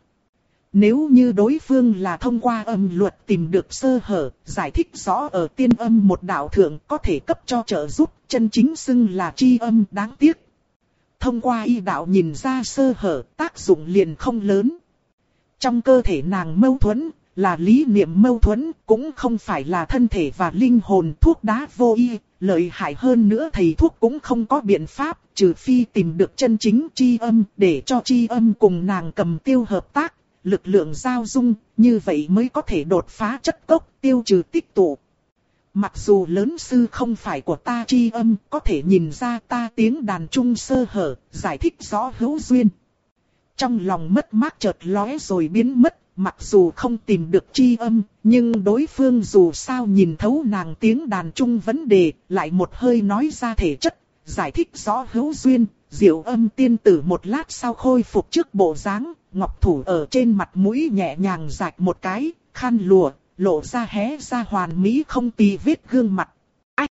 Nếu như đối phương là thông qua âm luật tìm được sơ hở, giải thích rõ ở tiên âm một đạo thượng có thể cấp cho trợ giúp, chân chính xưng là tri âm đáng tiếc. Thông qua y đạo nhìn ra sơ hở, tác dụng liền không lớn. Trong cơ thể nàng mâu thuẫn, là lý niệm mâu thuẫn, cũng không phải là thân thể và linh hồn. Thuốc đá vô y, lợi hại hơn nữa thầy thuốc cũng không có biện pháp, trừ phi tìm được chân chính tri âm, để cho tri âm cùng nàng cầm tiêu hợp tác, lực lượng giao dung, như vậy mới có thể đột phá chất cốc, tiêu trừ tích tụ. Mặc dù lớn sư không phải của ta tri âm, có thể nhìn ra ta tiếng đàn trung sơ hở, giải thích rõ hữu duyên. Trong lòng mất mát chợt lóe rồi biến mất. Mặc dù không tìm được tri âm, nhưng đối phương dù sao nhìn thấu nàng tiếng đàn trung vấn đề, lại một hơi nói ra thể chất, giải thích rõ hữu duyên. Diệu âm tiên tử một lát sau khôi phục trước bộ dáng, ngọc thủ ở trên mặt mũi nhẹ nhàng rạch một cái, khăn lụa, lộ ra hé ra hoàn mỹ không tì vết gương mặt. Ách!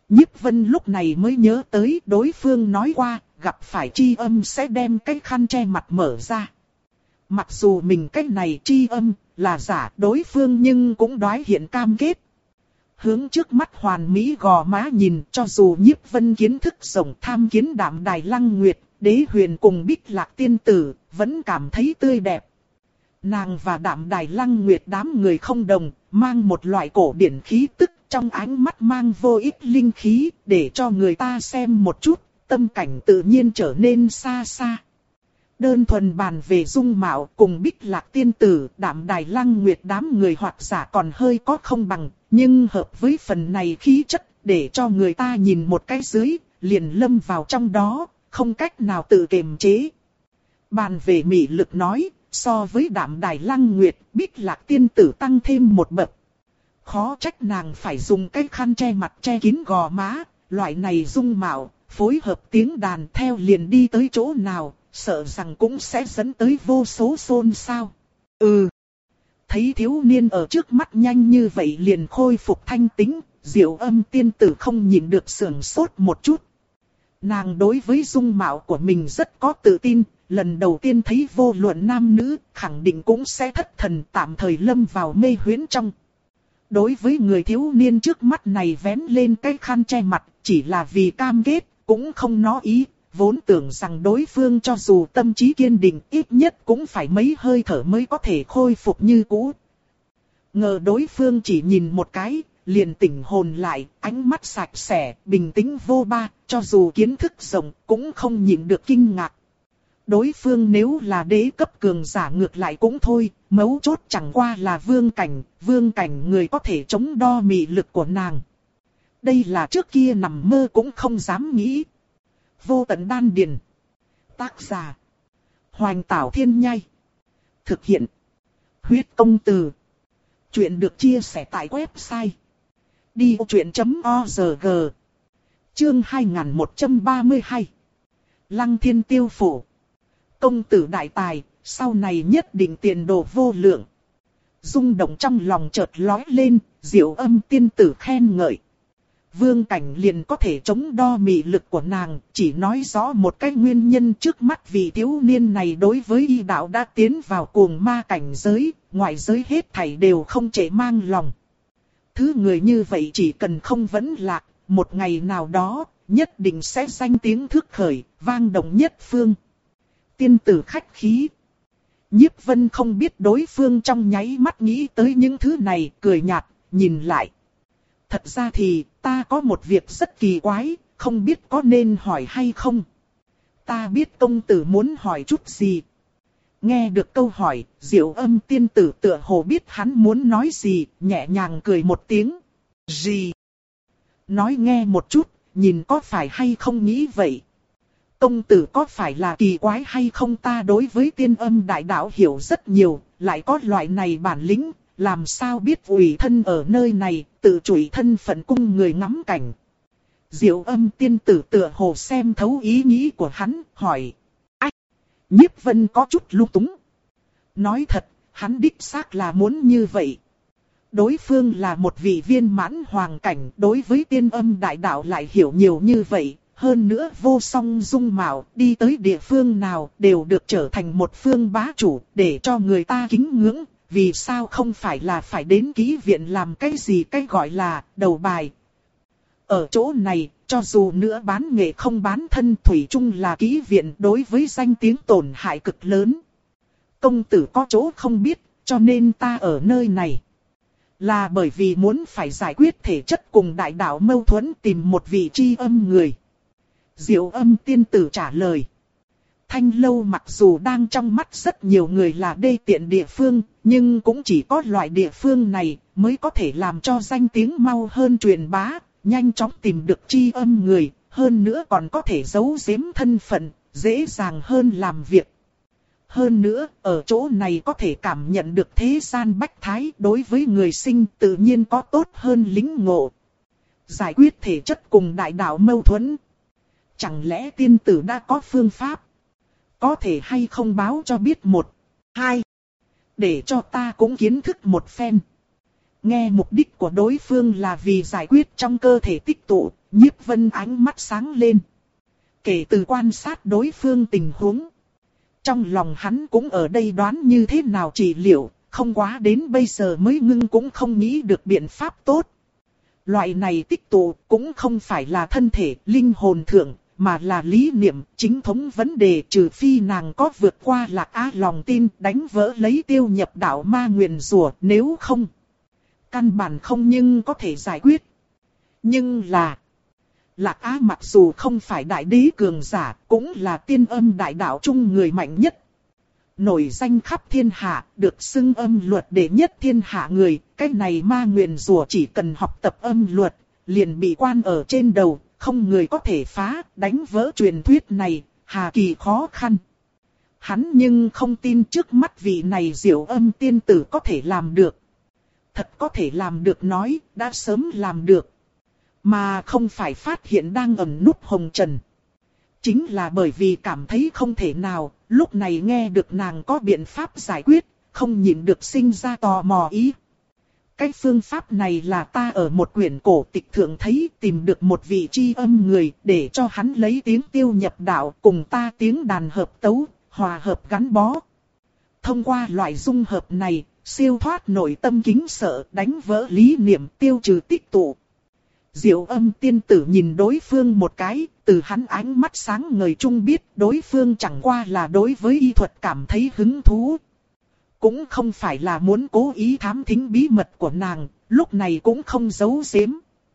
Nhiếp Vân lúc này mới nhớ tới đối phương nói qua, gặp phải tri âm sẽ đem cái khăn che mặt mở ra. Mặc dù mình cái này tri âm là giả đối phương nhưng cũng đoái hiện cam kết. Hướng trước mắt hoàn mỹ gò má nhìn, cho dù Nhiếp Vân kiến thức rộng tham kiến Đạm Đài Lăng Nguyệt, Đế Huyền cùng Bích Lạc Tiên Tử, vẫn cảm thấy tươi đẹp. Nàng và Đạm Đài Lăng Nguyệt đám người không đồng, mang một loại cổ điển khí tức, trong ánh mắt mang vô ích linh khí, để cho người ta xem một chút, tâm cảnh tự nhiên trở nên xa xa. Đơn thuần bàn về dung mạo cùng Bích Lạc Tiên Tử, Đạm Đài Lăng Nguyệt đám người hoặc giả còn hơi có không bằng, nhưng hợp với phần này khí chất, để cho người ta nhìn một cái dưới, liền lâm vào trong đó, không cách nào tự kiềm chế. Bàn về mị lực nói, so với Đạm Đài Lăng Nguyệt, Bích Lạc Tiên Tử tăng thêm một bậc. Khó trách nàng phải dùng cái khăn che mặt che kín gò má, loại này dung mạo, phối hợp tiếng đàn theo liền đi tới chỗ nào, sợ rằng cũng sẽ dẫn tới vô số xôn xao. Ừ. Thấy thiếu niên ở trước mắt nhanh như vậy liền khôi phục thanh tĩnh, Diệu Âm Tiên Tử không nhịn được sưởng sốt một chút. Nàng đối với dung mạo của mình rất có tự tin, lần đầu tiên thấy vô luận nam nữ, khẳng định cũng sẽ thất thần tạm thời lâm vào mê huyễn trong. Đối với người thiếu niên trước mắt này vén lên cái khăn che mặt, chỉ là vì cam kết, cũng không nói ý, vốn tưởng rằng đối phương cho dù tâm trí kiên định ít nhất cũng phải mấy hơi thở mới có thể khôi phục như cũ. Ngờ đối phương chỉ nhìn một cái, liền tỉnh hồn lại, ánh mắt sạch sẽ, bình tĩnh vô ba, cho dù kiến thức rộng cũng không nhịn được kinh ngạc. Đối phương nếu là đế cấp cường giả ngược lại cũng thôi, mấu chốt chẳng qua là vương cảnh, vương cảnh người có thể chống đo mị lực của nàng. Đây là trước kia nằm mơ cũng không dám nghĩ. Vô tận đan điền. Tác giả. Hoành Tảo Thiên Nhai. Thực hiện. Huyết Công Từ. Chuyện được chia sẻ tại website. đi ô chuyện chấm org. Chương hai nghìn một trăm ba mươi hai. Lăng Thiên Tiêu Phủ. Công tử đại tài, sau này nhất định tiền đồ vô lượng. Rung động trong lòng chợt lói lên, Diệu Âm Tiên Tử khen ngợi. Vương cảnh liền có thể chống đo mị lực của nàng, chỉ nói rõ một cái nguyên nhân trước mắt vì thiếu niên này đối với y đạo đã tiến vào cuồng ma cảnh giới, ngoại giới hết thảy đều không thể mang lòng. Thứ người như vậy chỉ cần không vấn lạc, một ngày nào đó, nhất định sẽ danh tiếng thước khởi, vang động nhất phương. Tiên tử khách khí. Nhiếp Vân không biết đối phương trong nháy mắt nghĩ tới những thứ này, cười nhạt, nhìn lại. Thật ra thì, ta có một việc rất kỳ quái, không biết có nên hỏi hay không. Ta biết công tử muốn hỏi chút gì. Nghe được câu hỏi, Diệu Âm Tiên Tử tựa hồ biết hắn muốn nói gì, nhẹ nhàng cười một tiếng. Gì? Nói nghe một chút, nhìn có phải hay không nghĩ vậy. Công tử có phải là kỳ quái hay không, ta đối với tiên âm đại đạo hiểu rất nhiều, lại có loại này bản lĩnh, làm sao biết ủy thân ở nơi này, tự chủi thân phận cung người ngắm cảnh. Diệu Âm Tiên Tử tựa hồ xem thấu ý nghĩ của hắn, hỏi. Ách! Nhiếp Vân có chút lung túng. Nói thật, hắn đích xác là muốn như vậy. Đối phương là một vị viên mãn hoàng cảnh, đối với tiên âm đại đạo lại hiểu nhiều như vậy. Hơn nữa vô song dung mạo, đi tới địa phương nào đều được trở thành một phương bá chủ, để cho người ta kính ngưỡng. Vì sao không phải là phải đến kỹ viện làm cái gì cái gọi là đầu bài. Ở chỗ này, cho dù nữa bán nghệ không bán thân, thủy chung là kỹ viện đối với danh tiếng tổn hại cực lớn. Công tử có chỗ không biết, cho nên ta ở nơi này. Là bởi vì muốn phải giải quyết thể chất cùng đại đạo mâu thuẫn, tìm một vị tri âm người. Diệu Âm Tiên Tử trả lời. Thanh lâu mặc dù đang trong mắt rất nhiều người là đê tiện địa phương, nhưng cũng chỉ có loại địa phương này mới có thể làm cho danh tiếng mau hơn truyền bá, nhanh chóng tìm được tri âm người, hơn nữa còn có thể giấu giếm thân phận, dễ dàng hơn làm việc. Hơn nữa, ở chỗ này có thể cảm nhận được thế gian bách thái, đối với người sinh tự nhiên có tốt hơn lĩnh ngộ. Giải quyết thể chất cùng đại đạo mâu thuẫn. Chẳng lẽ tiên tử đã có phương pháp? Có thể hay không báo cho biết một, hai. Để cho ta cũng kiến thức một phen. Nghe mục đích của đối phương là vì giải quyết trong cơ thể tích tụ, Nhiếp Vân ánh mắt sáng lên. Kể từ quan sát đối phương tình huống, trong lòng hắn cũng ở đây đoán như thế nào trị liệu, không quá đến bây giờ mới ngưng cũng không nghĩ được biện pháp tốt. Loại này tích tụ cũng không phải là thân thể, linh hồn thượng, mà là lý niệm, chính thống vấn đề, trừ phi nàng có vượt qua Lạc Á lòng tin, đánh vỡ lấy tiêu nhập đạo ma nguyền rủa, nếu không, căn bản không nhưng có thể giải quyết. Nhưng là, Lạc Á mặc dù không phải đại đế cường giả, cũng là tiên âm đại đạo trung người mạnh nhất. Nổi danh khắp thiên hạ, được xưng âm luật đệ nhất thiên hạ người, cái này ma nguyền rủa chỉ cần học tập âm luật, liền bị quan ở trên đầu, không người có thể phá, đánh vỡ truyền thuyết này, hà kỳ khó khăn. Hắn nhưng không tin trước mắt vị này diệu âm tiên tử có thể làm được. Thật có thể làm được nói, đã sớm làm được. Mà không phải phát hiện đang ẩn núp hồng trần. Chính là bởi vì cảm thấy không thể nào, lúc này nghe được nàng có biện pháp giải quyết, không nhịn được sinh ra tò mò ý. Cái phương pháp này là ta ở một quyển cổ tịch thượng thấy, tìm được một vị tri âm người để cho hắn lấy tiếng tiêu nhập đạo cùng ta tiếng đàn hợp tấu, hòa hợp gắn bó. Thông qua loại dung hợp này, siêu thoát nội tâm kính sợ, đánh vỡ lý niệm, tiêu trừ tích tụ. Diệu âm tiên tử nhìn đối phương một cái, từ hắn ánh mắt sáng ngời chung biết đối phương chẳng qua là đối với y thuật cảm thấy hứng thú. Cũng không phải là muốn cố ý thám thính bí mật của nàng, lúc này cũng không giấu giếm.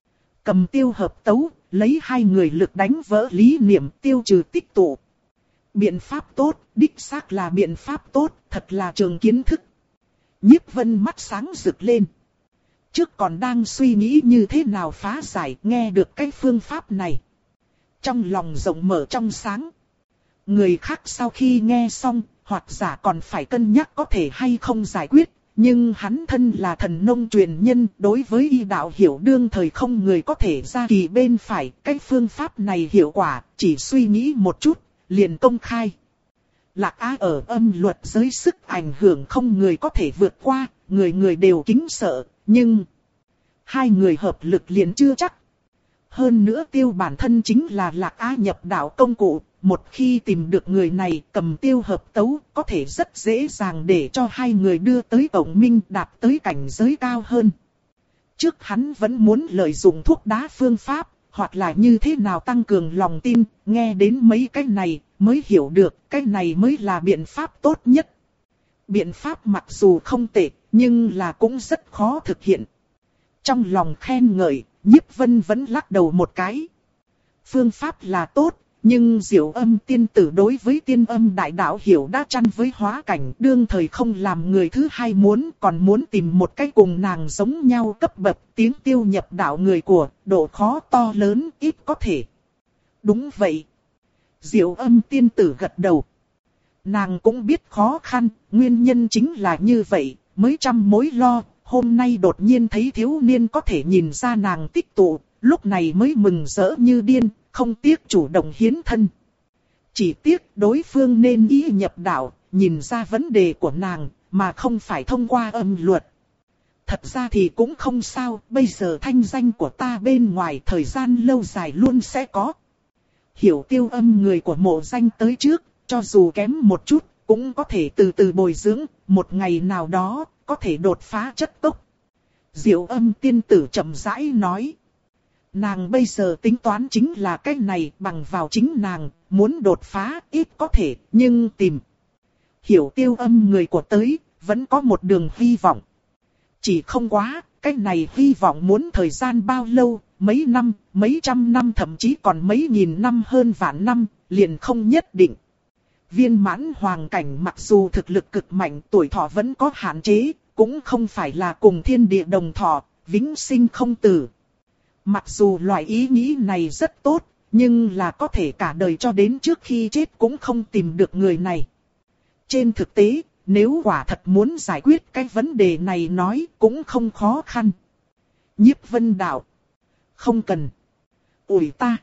Cầm tiêu hợp tấu, lấy hai người lực đánh vỡ lý niệm, tiêu trừ tích tụ. Biện pháp tốt, đích xác là biện pháp tốt, thật là trường kiến thức. Nhiếp Vân mắt sáng rực lên. Trước còn đang suy nghĩ như thế nào phá giải, nghe được cái phương pháp này. Trong lòng rộng mở trong sáng. Người khác sau khi nghe xong, hoặc giả còn phải cân nhắc có thể hay không giải quyết. Nhưng hắn thân là thần nông truyền nhân, đối với y đạo hiểu đương thời không người có thể ra kỳ bên phải. Cái phương pháp này hiệu quả, chỉ suy nghĩ một chút, liền công khai. Lạc Á ở âm luật giới sức ảnh hưởng không người có thể vượt qua, người người đều kính sợ, nhưng hai người hợp lực liền chưa chắc. Hơn nữa tiêu bản thân chính là Lạc Á nhập đạo công cụ, một khi tìm được người này cầm tiêu hợp tấu, có thể rất dễ dàng để cho hai người đưa tới tổng minh đạt tới cảnh giới cao hơn. Trước hắn vẫn muốn lợi dụng thuốc đá phương pháp, hoặc là như thế nào tăng cường lòng tin, nghe đến mấy cái này mới hiểu được cái này mới là biện pháp tốt nhất. Biện pháp mặc dù không tệ, nhưng là cũng rất khó thực hiện. Trong lòng khen ngợi, Nhiếp Vân vẫn lắc đầu một cái. Phương pháp là tốt, nhưng diệu âm tiên tử đối với tiên âm đại đạo hiểu đã chăn với hóa cảnh, đương thời không làm người thứ hai muốn, còn muốn tìm một cái cùng nàng giống nhau cấp bậc tiếng tiêu nhập đạo người của, độ khó to lớn, ít có thể. Đúng vậy. Diệu âm tiên tử gật đầu. Nàng cũng biết khó khăn, nguyên nhân chính là như vậy, mới trăm mối lo, hôm nay đột nhiên thấy thiếu niên có thể nhìn ra nàng tích tụ, lúc này mới mừng rỡ như điên, không tiếc chủ động hiến thân. Chỉ tiếc đối phương nên ý nhập đạo, nhìn ra vấn đề của nàng, mà không phải thông qua âm luật. Thật ra thì cũng không sao, bây giờ thanh danh của ta bên ngoài thời gian lâu dài luôn sẽ có. Hiểu tiêu âm người của mộ danh tới trước, cho dù kém một chút, cũng có thể từ từ bồi dưỡng, một ngày nào đó, có thể đột phá chất tốc. Diệu âm tiên tử chậm rãi nói. Nàng bây giờ tính toán chính là cái này, bằng vào chính nàng, muốn đột phá ít có thể, nhưng tìm. Hiểu tiêu âm người của tới, vẫn có một đường hy vọng. Chỉ không quá, cái này hy vọng muốn thời gian bao lâu, mấy năm, mấy trăm năm thậm chí còn mấy nghìn năm hơn vạn năm, liền không nhất định. Viên mãn hoàng cảnh mặc dù thực lực cực mạnh, tuổi thọ vẫn có hạn chế, cũng không phải là cùng thiên địa đồng thọ, vĩnh sinh không tử. Mặc dù loại ý nghĩ này rất tốt, nhưng là có thể cả đời cho đến trước khi chết cũng không tìm được người này. Trên thực tế, nếu quả thật muốn giải quyết cái vấn đề này nói cũng không khó khăn. Nhiếp Vân đạo. Không cần. Ủi ta.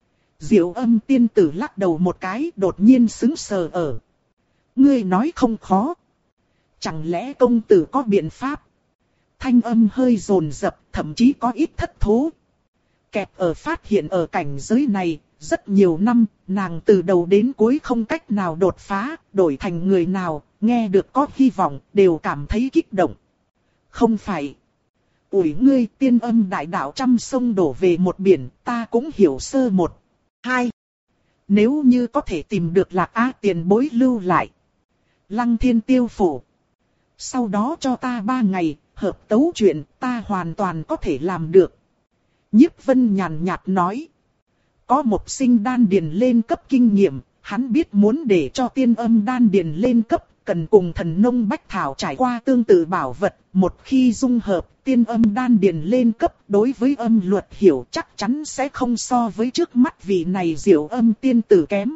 Diệu âm tiên tử lắc đầu một cái, đột nhiên sững sờ ở. Ngươi nói không khó. Chẳng lẽ công tử có biện pháp? Thanh âm hơi dồn dập, thậm chí có ít thất thố. Kẹp ở phát hiện ở cảnh giới này, rất nhiều năm, nàng từ đầu đến cuối không cách nào đột phá, đổi thành người nào, nghe được có hy vọng, đều cảm thấy kích động. Không phải. Ủi ngươi, tiên âm đại đạo trăm sông đổ về một biển, ta cũng hiểu sơ một. Hai. Nếu như có thể tìm được Lạc Á tiền bối lưu lại. Lăng Thiên tiêu phủ. Sau đó cho ta ba ngày, hợp tấu chuyện, ta hoàn toàn có thể làm được. Nhiếp Vân nhàn nhạt nói. Có một sinh đan điền lên cấp kinh nghiệm, hắn biết muốn để cho tiên âm đan điền lên cấp, cần cùng thần nông bách thảo trải qua tương tự bảo vật. Một khi dung hợp, tiên âm đan điền lên cấp, đối với âm luật hiểu chắc chắn sẽ không so với trước mắt vị này diệu âm tiên tử kém.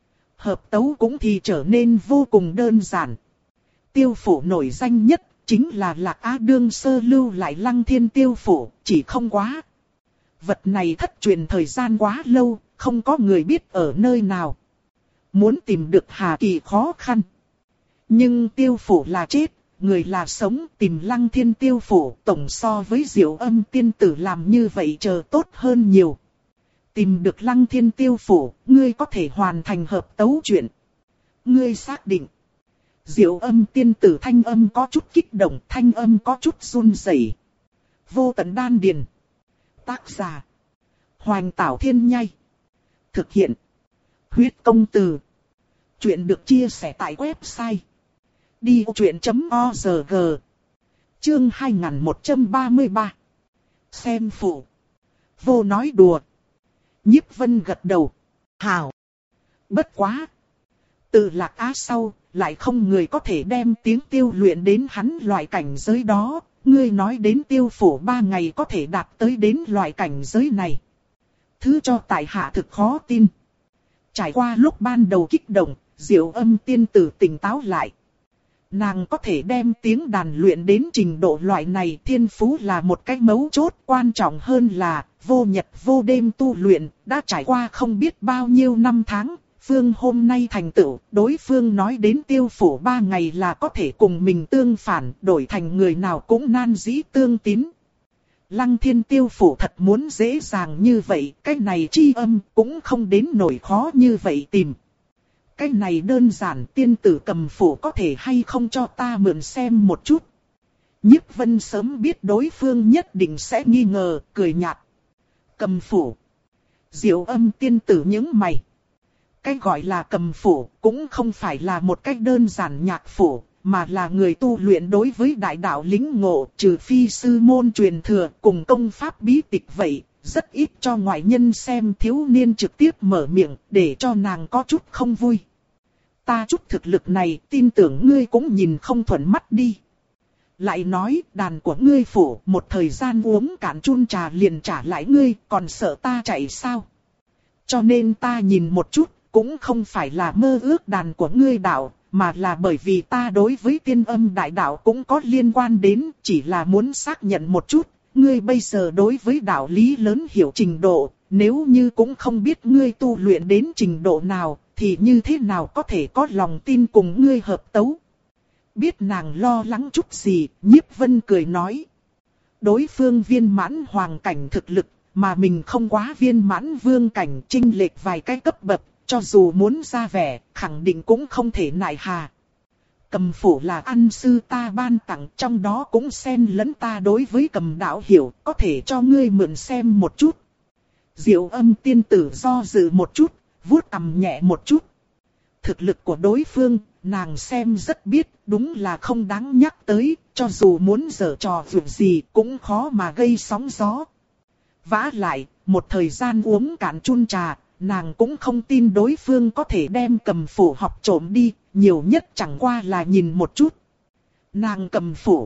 Hợp tấu cũng thì trở nên vô cùng đơn giản. Tiêu phủ nổi danh nhất, chính là Lạc Á đương sơ lưu lại Lăng Thiên tiêu phủ, chỉ không quá. Vật này thất truyền thời gian quá lâu, không có người biết ở nơi nào. Muốn tìm được hà kỳ khó khăn. Nhưng tiêu phủ là chết, người là sống, tìm Lăng Thiên tiêu phủ tổng so với diệu âm tiên tử làm như vậy chờ tốt hơn nhiều. Tìm được Lăng Thiên tiêu phủ, ngươi có thể hoàn thành hợp tấu chuyện. Ngươi xác định. Diệu âm tiên tử thanh âm có chút kích động, thanh âm có chút run rẩy. Vô tận đan điền. Tác giả. Hoành Tảo Thiên Nhai. Thực hiện. Huyết công từ. Chuyện được chia sẻ tại website. đi ô chuyện chấm o rờ giê. Chương hai nghìn một trăm ba mươi ba. Xem phụ. Vô nói đùa. Nhiếp Vân gật đầu. Hảo. Bất quá. Từ Lạc Á sau, lại không người có thể đem tiếng tiêu luyện đến hắn loại cảnh giới đó. Ngươi nói đến tiêu phủ ba ngày có thể đạt tới đến loại cảnh giới này. Thứ cho tại hạ thực khó tin. Trải qua lúc ban đầu kích động, diệu âm tiên tử tỉnh táo lại. Nàng có thể đem tiếng đàn luyện đến trình độ loại này, thiên phú là một cái mấu chốt, quan trọng hơn là vô nhật vô đêm tu luyện, đã trải qua không biết bao nhiêu năm tháng. Phương hôm nay thành tựu, đối phương nói đến tiêu phủ ba ngày là có thể cùng mình tương phản, đổi thành người nào cũng nan dĩ tương tín. Lăng Thiên tiêu phủ thật muốn dễ dàng như vậy, cái này chi âm cũng không đến nổi khó như vậy tìm. Cái này đơn giản, tiên tử cầm phủ có thể hay không cho ta mượn xem một chút. Nhiếp Vân sớm biết đối phương nhất định sẽ nghi ngờ, cười nhạt. Cầm phủ. Diệu âm tiên tử những mày. Cái gọi là cầm phủ cũng không phải là một cách đơn giản nhạc phủ, mà là người tu luyện đối với đại đạo lĩnh ngộ, trừ phi sư môn truyền thừa cùng công pháp bí tịch vậy, rất ít cho ngoại nhân xem. Thiếu niên trực tiếp mở miệng để cho nàng có chút không vui. Ta chút thực lực này tin tưởng ngươi cũng nhìn không thuận mắt đi. Lại nói đàn của ngươi phủ một thời gian uống cạn chun trà liền trả lại ngươi, còn sợ ta chạy sao? Cho nên ta nhìn một chút. Cũng không phải là mơ ước đàn của ngươi đạo, mà là bởi vì ta đối với tiên âm đại đạo cũng có liên quan đến, chỉ là muốn xác nhận một chút, ngươi bây giờ đối với đạo lý lớn hiểu trình độ, nếu như cũng không biết ngươi tu luyện đến trình độ nào, thì như thế nào có thể có lòng tin cùng ngươi hợp tấu. Biết nàng lo lắng chút gì, Nhiếp Vân cười nói. Đối phương viên mãn hoàng cảnh thực lực, mà mình không quá viên mãn vương cảnh, chênh lệch vài cái cấp bậc. Cho dù muốn ra vẻ, khẳng định cũng không thể nại hà. Cầm phủ là ăn sư ta ban tặng, trong đó cũng xen lẫn ta đối với cầm đạo hiểu, có thể cho ngươi mượn xem một chút. Diệu âm tiên tử do dự một chút, vuốt cằm nhẹ một chút. Thực lực của đối phương, nàng xem rất biết, đúng là không đáng nhắc tới, cho dù muốn giở trò việc gì cũng khó mà gây sóng gió. Vả lại, một thời gian uống cạn chun trà, nàng cũng không tin đối phương có thể đem cầm phủ học trộm đi, nhiều nhất chẳng qua là nhìn một chút. Nàng cầm phủ.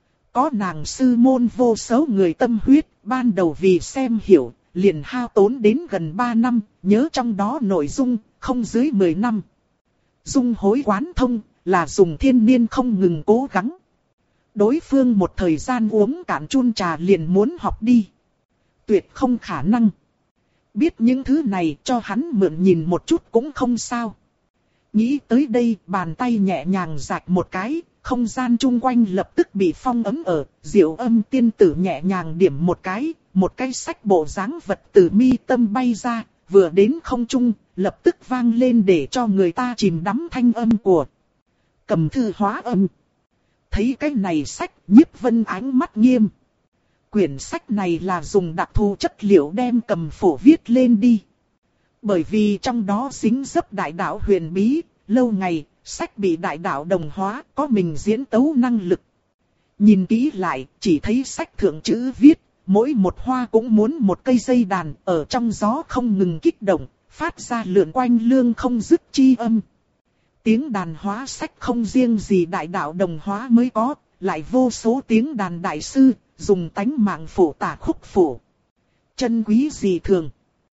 Có nàng sư môn vô số người tâm huyết, ban đầu vì xem hiểu, liền hao tốn đến gần ba năm, nhớ trong đó nội dung, không dưới mười năm. Dung hối quán thông, là dùng thiên niên không ngừng cố gắng. Đối phương một thời gian uống cạn chun trà liền muốn học đi. Tuyệt không khả năng. Biết những thứ này cho hắn mượn nhìn một chút cũng không sao. Nghĩ tới đây, bàn tay nhẹ nhàng rạch một cái, không gian chung quanh lập tức bị phong ấm ở, diệu âm tiên tử nhẹ nhàng điểm một cái, một cái sách bộ dáng vật từ mi tâm bay ra, vừa đến không trung, lập tức vang lên để cho người ta chìm đắm thanh âm của Cầm Thư hóa âm. Thấy cái này sách, Nhiếp Vân ánh mắt nghiêm. Quyển sách này là dùng đặc thù chất liệu đem cầm phổ viết lên đi. Bởi vì trong đó dính dấp đại đạo huyền bí, lâu ngày, sách bị đại đạo đồng hóa, có mình diễn tấu năng lực. Nhìn kỹ lại, chỉ thấy sách thượng chữ viết, mỗi một hoa cũng muốn một cây dây đàn, ở trong gió không ngừng kích động, phát ra lượn quanh lương không dứt chi âm. Tiếng đàn hóa sách không riêng gì đại đạo đồng hóa mới có, lại vô số tiếng đàn đại sư, dùng tánh mạng phổ tả khúc phổ. Chân quý gì thường.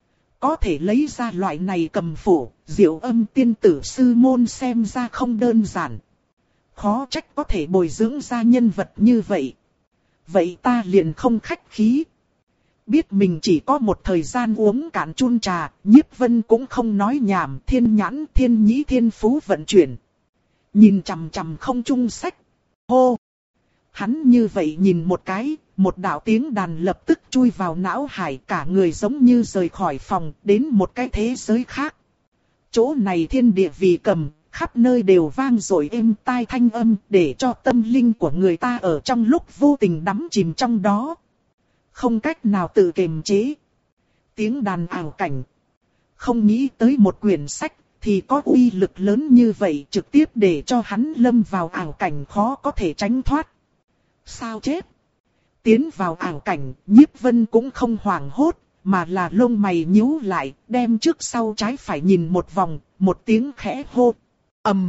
Có thể lấy ra loại này cầm phổ, diệu âm tiên tử sư môn xem ra không đơn giản. Khó trách có thể bồi dưỡng ra nhân vật như vậy. Vậy ta liền không khách khí. Biết mình chỉ có một thời gian uống cạn chun trà, Nhiếp Vân cũng không nói nhảm, thiên nhãn thiên nhĩ thiên phú vận chuyển. Nhìn chằm chằm không trung sách. Hô! Hắn như vậy nhìn một cái, một đạo tiếng đàn lập tức chui vào não hải, cả người giống như rời khỏi phòng, đến một cái thế giới khác. Chỗ này thiên địa vì cầm, khắp nơi đều vang dội êm tai thanh âm, để cho tâm linh của người ta ở trong lúc vô tình đắm chìm trong đó. Không cách nào tự kiềm chế. Tiếng đàn ảo cảnh. Không nghĩ tới một quyển sách thì có uy lực lớn như vậy, trực tiếp để cho hắn lâm vào ảo cảnh khó có thể tránh thoát. Sao chép? Tiến vào ảo cảnh, Nhiếp Vân cũng không hoảng hốt, mà là lông mày nhíu lại, đem trước sau trái phải nhìn một vòng, một tiếng khẽ hô. Ầm.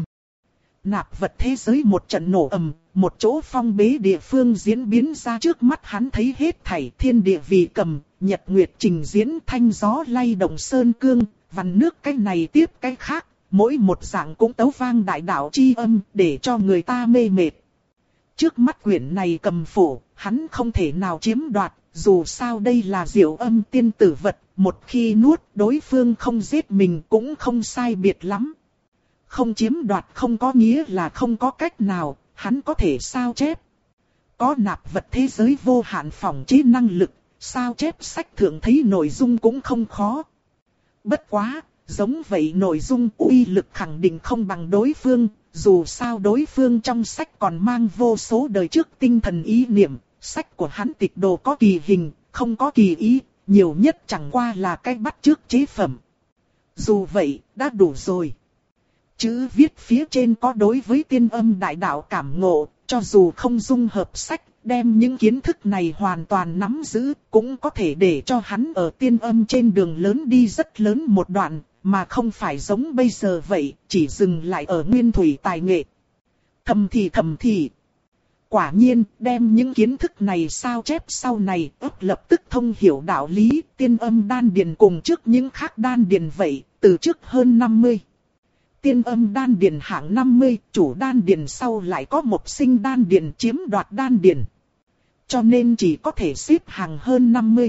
Nạp vật thế giới một trận nổ ầm, một chỗ phong bế địa phương diễn biến ra trước mắt hắn thấy hết thảy, thiên địa vì cầm, nhật nguyệt trình diễn, thanh gió lay động sơn cương, vằn nước cái này tiếp cái khác, mỗi một dạng cũng tấu vang đại đạo chi âm, để cho người ta mê mệt. Trước mắt quyển này cầm phổ, hắn không thể nào chiếm đoạt, dù sao đây là diệu âm tiên tử vật, một khi nuốt đối phương không giết mình cũng không sai biệt lắm. Không chiếm đoạt không có nghĩa là không có cách nào, hắn có thể sao chép. Có nạp vật thế giới vô hạn phỏng chế năng lực, sao chép sách thượng thấy nội dung cũng không khó. Bất quá, giống vậy nội dung uy lực khẳng định không bằng đối phương, dù sao đối phương trong sách còn mang vô số đời trước tinh thần ý niệm, sách của hắn tịch đồ có kỳ hình, không có kỳ ý, nhiều nhất chẳng qua là cái bắt chước chế phẩm. Dù vậy, đã đủ rồi. Chữ viết phía trên có đối với tiên âm đại đạo cảm ngộ, cho dù không dung hợp sách, đem những kiến thức này hoàn toàn nắm giữ, cũng có thể để cho hắn ở tiên âm trên đường lớn đi rất lớn một đoạn, mà không phải giống bây giờ vậy, chỉ dừng lại ở nguyên thủy tài nghệ. Thầm thì thầm thì. Quả nhiên, đem những kiến thức này sao chép sau này, ấp lập tức thông hiểu đạo lý, tiên âm đan điền cùng trước những khác đan điền vậy, từ trước hơn năm mươi. Tiên âm đan điền hạng năm mươi, chủ đan điền sau lại có một sinh đan điền chiếm đoạt đan điền. Cho nên chỉ có thể xếp hàng hơn năm mươi.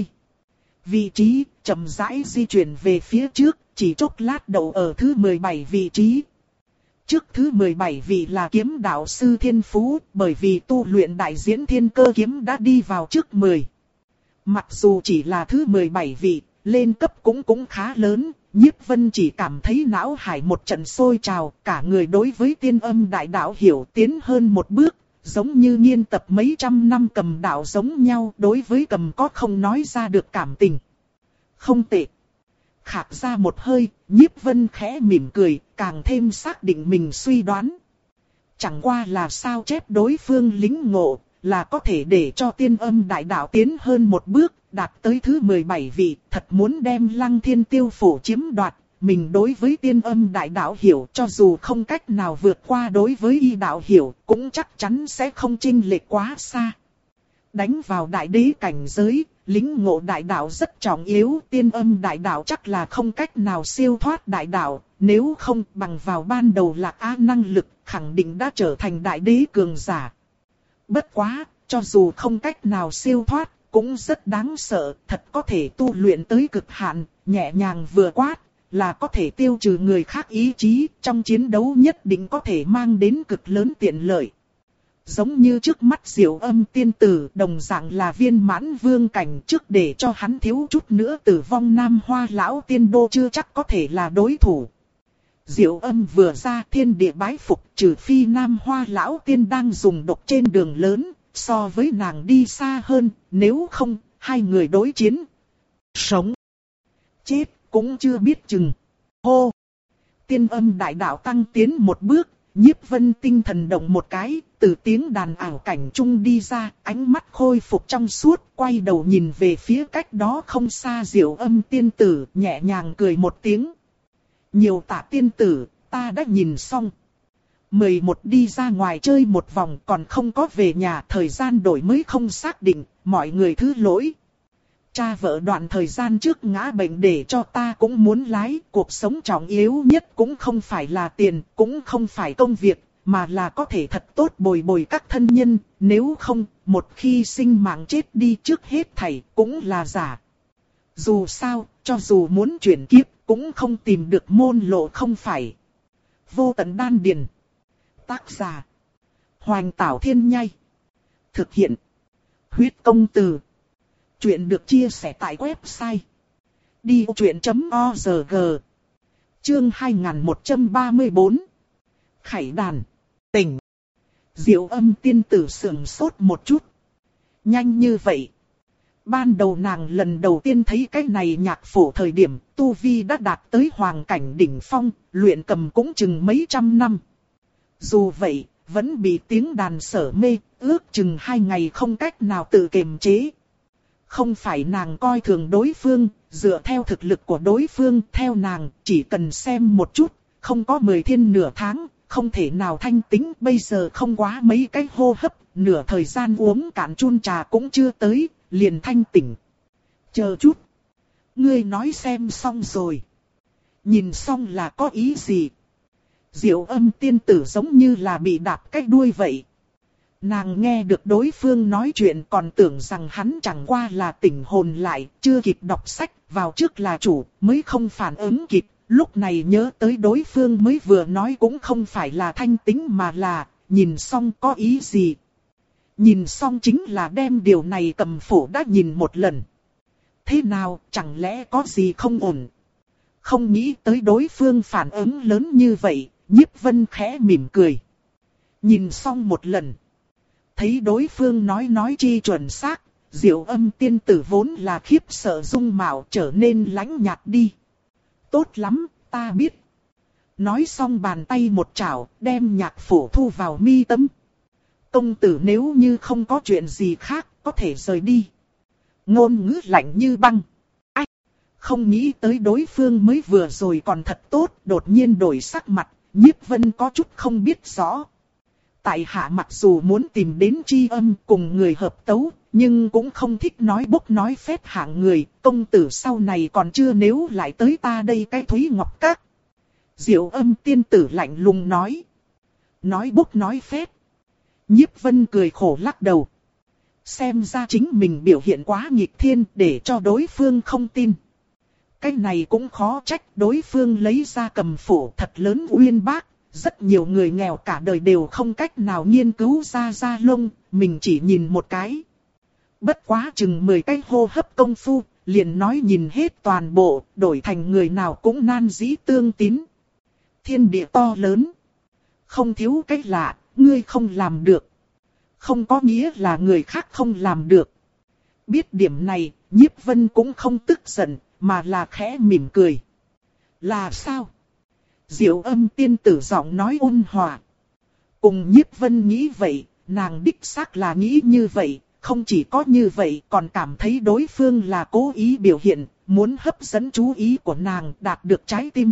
Vị trí, chậm rãi di chuyển về phía trước, chỉ chốc lát đậu ở thứ mười bảy vị trí. Trước thứ mười bảy vị là kiếm đạo sư thiên phú, bởi vì tu luyện đại diễn thiên cơ kiếm đã đi vào trước mười. Mặc dù chỉ là thứ mười bảy vị, lên cấp cũng cũng khá lớn, Nhiếp Vân chỉ cảm thấy não hải một trận sôi trào, cả người đối với tiên âm đại đạo hiểu tiến hơn một bước, giống như nghiên tập mấy trăm năm cầm đạo giống nhau, đối với cầm có không nói ra được cảm tình. Không tệ. Khạc ra một hơi, Nhiếp Vân khẽ mỉm cười, càng thêm xác định mình suy đoán. Chẳng qua là sao chép đối phương lính ngộ, là có thể để cho tiên âm đại đạo tiến hơn một bước, đạt tới thứ mười bảy vị, thật muốn đem Lăng Thiên Tiêu Phổ chiếm đoạt, mình đối với tiên âm đại đạo hiểu, cho dù không cách nào vượt qua đối với y đạo hiểu, cũng chắc chắn sẽ không chênh lệch quá xa. Đánh vào đại đế cảnh giới, lính ngộ đại đạo rất trọng yếu, tiên âm đại đạo chắc là không cách nào siêu thoát đại đạo, nếu không bằng vào ban đầu lạc á năng lực, khẳng định đã trở thành đại đế cường giả. Bất quá, cho dù không cách nào siêu thoát, cũng rất đáng sợ, thật có thể tu luyện tới cực hạn, nhẹ nhàng vừa quát, là có thể tiêu trừ người khác ý chí, trong chiến đấu nhất định có thể mang đến cực lớn tiện lợi. Giống như trước mắt Diệu Âm tiên tử đồng dạng là viên mãn vương cảnh, trước để cho hắn thiếu chút nữa tử vong Nam Hoa lão tiên đô chưa chắc có thể là đối thủ. Diệu Âm vừa ra thiên địa bái phục, trừ phi Nam Hoa lão tiên đang dùng độc trên đường lớn, so với nàng đi xa hơn, nếu không, hai người đối chiến. Sống, chết cũng chưa biết chừng. Hô! Tiên âm đại đạo tăng tiến một bước, Nhiếp Vân tinh thần động một cái, từ tiếng đàn ảo cảnh trung đi ra, ánh mắt khôi phục trong suốt, quay đầu nhìn về phía cách đó không xa Diệu Âm tiên tử, nhẹ nhàng cười một tiếng. Nhiều tạ tiên tử, ta đã nhìn xong. mười một đi ra ngoài chơi một vòng còn không có về nhà, thời gian đổi mới không xác định, mọi người thứ lỗi. Cha vợ đoạn thời gian trước ngã bệnh để cho ta cũng muốn lái, cuộc sống trọng yếu nhất cũng không phải là tiền, cũng không phải công việc, mà là có thể thật tốt bồi bồi các thân nhân, nếu không, một khi sinh mạng chết đi trước hết thảy cũng là giả. Dù sao, cho dù muốn chuyển kiếp, cũng không tìm được môn lộ không phải. Vô tận đan điền. Tác giả. Hoành Tảo Thiên Nhai. Thực hiện. Huyết Công Từ. Chuyện được chia sẻ tại website đi vô chuyện chấm org. Chương hai nghìn một trăm ba mươi tư. Khải đàn. Tỉnh. Diệu Âm tiên tử sườn sốt một chút. Nhanh như vậy. Ban đầu nàng lần đầu tiên thấy cái này nhạc phổ thời điểm, tu vi đã đạt tới hoàng cảnh đỉnh phong, luyện cầm cũng chừng mấy trăm năm. Dù vậy, vẫn bị tiếng đàn sở mê, ước chừng hai ngày không cách nào tự kiềm chế. Không phải nàng coi thường đối phương, dựa theo thực lực của đối phương, theo nàng, chỉ cần xem một chút, không có mười thiên nửa tháng, không thể nào thanh tĩnh, bây giờ không quá mấy cái hô hấp, nửa thời gian uống cạn chun trà cũng chưa tới, liền thanh tỉnh. Chờ chút. Ngươi nói xem xong rồi. Nhìn xong là có ý gì? Diệu Âm tiên tử giống như là bị đạp cái đuôi vậy. Nàng nghe được đối phương nói chuyện còn tưởng rằng hắn chẳng qua là tỉnh hồn lại, chưa kịp đọc sách, vào trước là chủ, mới không phản ứng kịp. Lúc này nhớ tới đối phương mới vừa nói cũng không phải là thanh tĩnh mà là, nhìn xong có ý gì. Nhìn xong chính là đem điều này cầm phổ đã nhìn một lần. Thế nào, chẳng lẽ có gì không ổn? Không nghĩ tới đối phương phản ứng lớn như vậy, Nhiếp Vân khẽ mỉm cười. Nhìn xong một lần. Thấy đối phương nói nói chi chuẩn xác, Diệu Âm tiên tử vốn là khiếp sợ dung mạo trở nên lãnh nhạt đi. Tốt lắm, ta biết. Nói xong bàn tay một chảo, đem nhạc phổ thu vào mi tâm. Công tử nếu như không có chuyện gì khác, có thể rời đi. Ngôn ngữ lạnh như băng. Ách! Không nghĩ tới đối phương mới vừa rồi còn thật tốt, đột nhiên đổi sắc mặt, Nhiếp Vân có chút không biết rõ. Tại hạ mặc dù muốn tìm đến Tri Âm cùng người hợp tấu, nhưng cũng không thích nói bốc nói phét hạng người, công tử sau này còn chưa nếu lại tới ta đây cái Thúy Ngọc Các. Diệu Âm tiên tử lạnh lùng nói. Nói bốc nói phét. Nhiếp Vân cười khổ lắc đầu. Xem ra chính mình biểu hiện quá nghịch thiên để cho đối phương không tin. Cái này cũng khó trách, đối phương lấy ra cầm phổ thật lớn uyên bác. Rất nhiều người nghèo cả đời đều không cách nào nghiên cứu ra da lông, mình chỉ nhìn một cái. Bất quá chừng mười cái hô hấp công phu, liền nói nhìn hết toàn bộ, đổi thành người nào cũng nan dĩ tương tín. Thiên địa to lớn. Không thiếu cách lạ, ngươi không làm được. Không có nghĩa là người khác không làm được. Biết điểm này, Nhiếp Vân cũng không tức giận, mà là khẽ mỉm cười. Là sao? Diệu Âm tiên tử giọng nói ôn hòa. Cùng Nhiếp Vân nghĩ vậy, nàng đích xác là nghĩ như vậy, không chỉ có như vậy còn cảm thấy đối phương là cố ý biểu hiện, muốn hấp dẫn chú ý của nàng đạt được trái tim.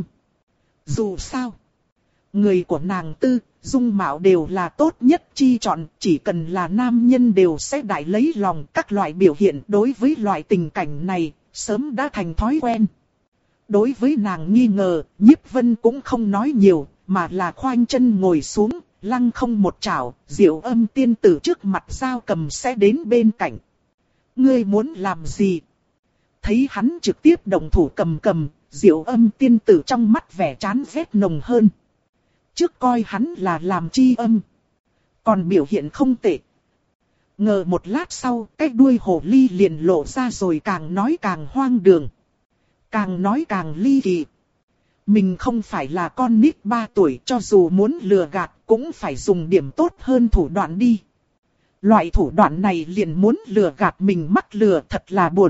Dù sao, người của nàng tư, dung mạo đều là tốt nhất chi chọn, chỉ cần là nam nhân đều sẽ đại lấy lòng. Các loại biểu hiện đối với loại tình cảnh này, sớm đã thành thói quen. Đối với nàng nghi ngờ, Nhiếp Vân cũng không nói nhiều, mà là khoanh chân ngồi xuống, lăng không một chảo, Diệu Âm tiên tử trước mặt dao cầm sẽ đến bên cạnh. Ngươi muốn làm gì? Thấy hắn trực tiếp động thủ cầm cầm, Diệu Âm tiên tử trong mắt vẻ chán ghét nồng hơn. Trước coi hắn là làm chi âm. Còn biểu hiện không tệ. Ngờ một lát sau, cái đuôi hồ ly liền lộ ra rồi càng nói càng hoang đường. Càng nói càng ly kỳ. Mình không phải là con nít ba tuổi, cho dù muốn lừa gạt cũng phải dùng điểm tốt hơn thủ đoạn đi. Loại thủ đoạn này liền muốn lừa gạt mình mắc lừa, thật là buồn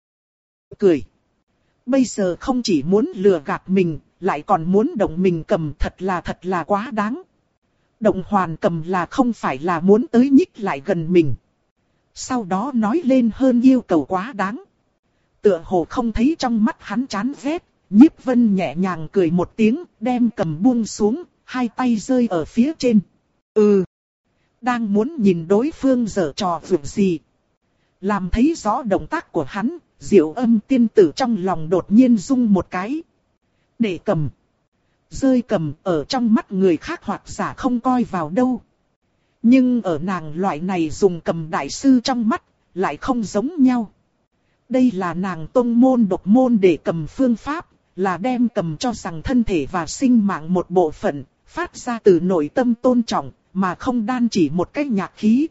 cười. Bây giờ không chỉ muốn lừa gạt mình, lại còn muốn động mình cầm, thật là thật là quá đáng. Động hoàn cầm là không phải là muốn tới nhích lại gần mình. Sau đó nói lên hơn yêu cầu quá đáng. Tựa hồ không thấy trong mắt hắn chán ghét, Nhiếp Vân nhẹ nhàng cười một tiếng, đem cầm buông xuống, hai tay rơi ở phía trên. Ừ, đang muốn nhìn đối phương giở trò vượt gì. Làm thấy rõ động tác của hắn, Diệu Âm tiên tử trong lòng đột nhiên rung một cái. Để cầm, rơi cầm ở trong mắt người khác hoặc giả không coi vào đâu. Nhưng ở nàng loại này dùng cầm đại sư trong mắt, lại không giống nhau. Đây là nàng tông môn độc môn để cầm phương pháp, là đem cầm cho rằng thân thể và sinh mạng một bộ phận, phát ra từ nội tâm tôn trọng, mà không đan chỉ một cách nhạc khí.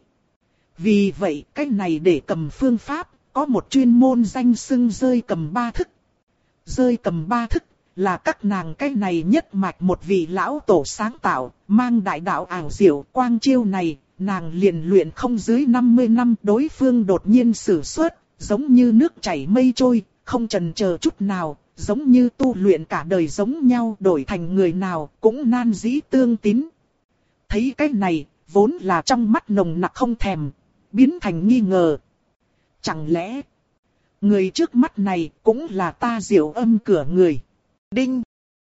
Vì vậy, cách này để cầm phương pháp, có một chuyên môn danh xưng rơi cầm ba thức. Rơi cầm ba thức, là các nàng cái này nhất mạch một vị lão tổ sáng tạo, mang đại đạo ảo diệu quang chiêu này, nàng liền luyện không dưới năm mươi năm, đối phương đột nhiên sử xuất, giống như nước chảy mây trôi, không chần chờ chút nào, giống như tu luyện cả đời giống nhau, đổi thành người nào cũng nan dĩ tương tín. Thấy cái này, vốn là trong mắt nồng nặc không thèm, biến thành nghi ngờ. Chẳng lẽ, người trước mắt này cũng là ta Diệu Âm cửa người? Đinh!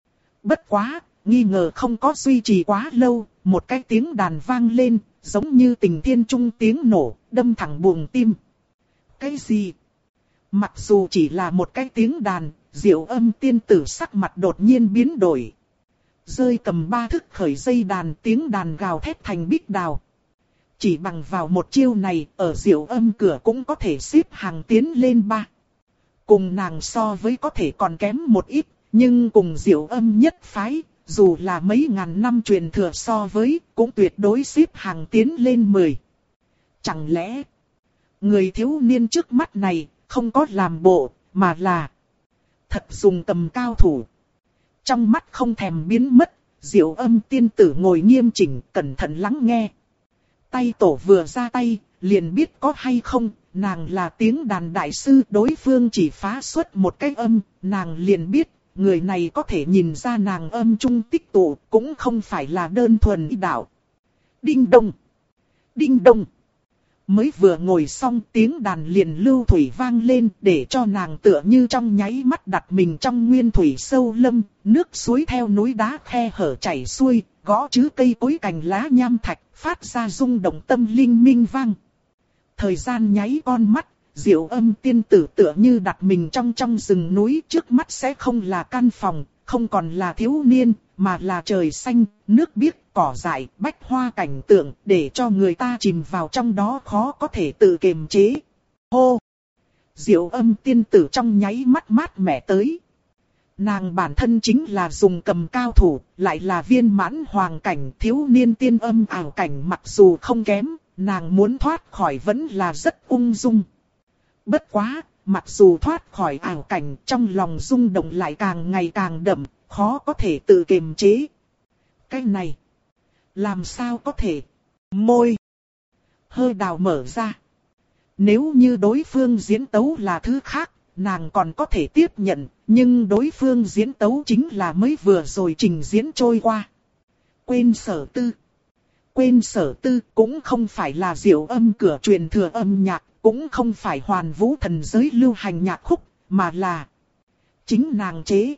Bất quá, nghi ngờ không có duy trì quá lâu, một cái tiếng đàn vang lên, giống như tình thiên trung tiếng nổ, đâm thẳng buồng tim. Cái gì? Mặc dù chỉ là một cái tiếng đàn, Diệu Âm tiên tử sắc mặt đột nhiên biến đổi. Rơi cầm ba thức khởi dây đàn, tiếng đàn gào thét thành bích đào. Chỉ bằng vào một chiêu này, ở Diệu Âm cửa cũng có thể xếp hàng tiến lên ba. Cùng nàng so với có thể còn kém một ít, nhưng cùng Diệu Âm nhất phái, dù là mấy ngàn năm truyền thừa so với, cũng tuyệt đối xếp hàng tiến lên mười. Chẳng lẽ, người thiếu niên trước mắt này, không có làm bộ, mà là thật dùng cầm cao thủ. Trong mắt không thèm biến mất, Diệu Âm tiên tử ngồi nghiêm chỉnh, cẩn thận lắng nghe. Tay tổ vừa ra tay, liền biết có hay không, nàng là tiếng đàn đại sư, đối phương chỉ phá xuất một cái âm, nàng liền biết, người này có thể nhìn ra nàng âm trung tích tụ, cũng không phải là đơn thuần y đạo. Đinh đông! Đinh đông! Mới vừa ngồi xong tiếng đàn liền lưu thủy vang lên, để cho nàng tựa như trong nháy mắt đặt mình trong nguyên thủy sâu lâm, nước suối theo núi đá khe hở chảy xuôi, gõ chứ cây cối cành lá nham thạch, phát ra rung động tâm linh minh vang. Thời gian nháy con mắt, Diệu Âm tiên tử tựa như đặt mình trong trong rừng núi, trước mắt sẽ không là căn phòng, không còn là thiếu niên, mà là trời xanh, nước biếc, cỏ dại, bách hoa cảnh tượng, để cho người ta chìm vào trong đó khó có thể tự kiềm chế. Hô! Diệu Âm tiên tử trong nháy mắt mát mẻ tới. Nàng bản thân chính là dùng cầm cao thủ, lại là viên mãn hoàng cảnh, thiếu niên tiên âm ảo cảnh, mặc dù không kém, nàng muốn thoát khỏi vẫn là rất ung dung. Bất quá, mặc dù thoát khỏi ảo cảnh, trong lòng rung động lại càng ngày càng đậm, khó có thể tự kiềm chế. Cái này, làm sao có thể? Môi hơi đào mở ra. Nếu như đối phương diễn tấu là thứ khác, nàng còn có thể tiếp nhận, nhưng đối phương diễn tấu chính là mới vừa rồi trình diễn trôi qua. Quên sở tư. Quên sở tư cũng không phải là Diệu Âm cửa truyền thừa âm nhạc, cũng không phải hoàn vũ thần giới lưu hành nhạc khúc, mà là chính nàng chế.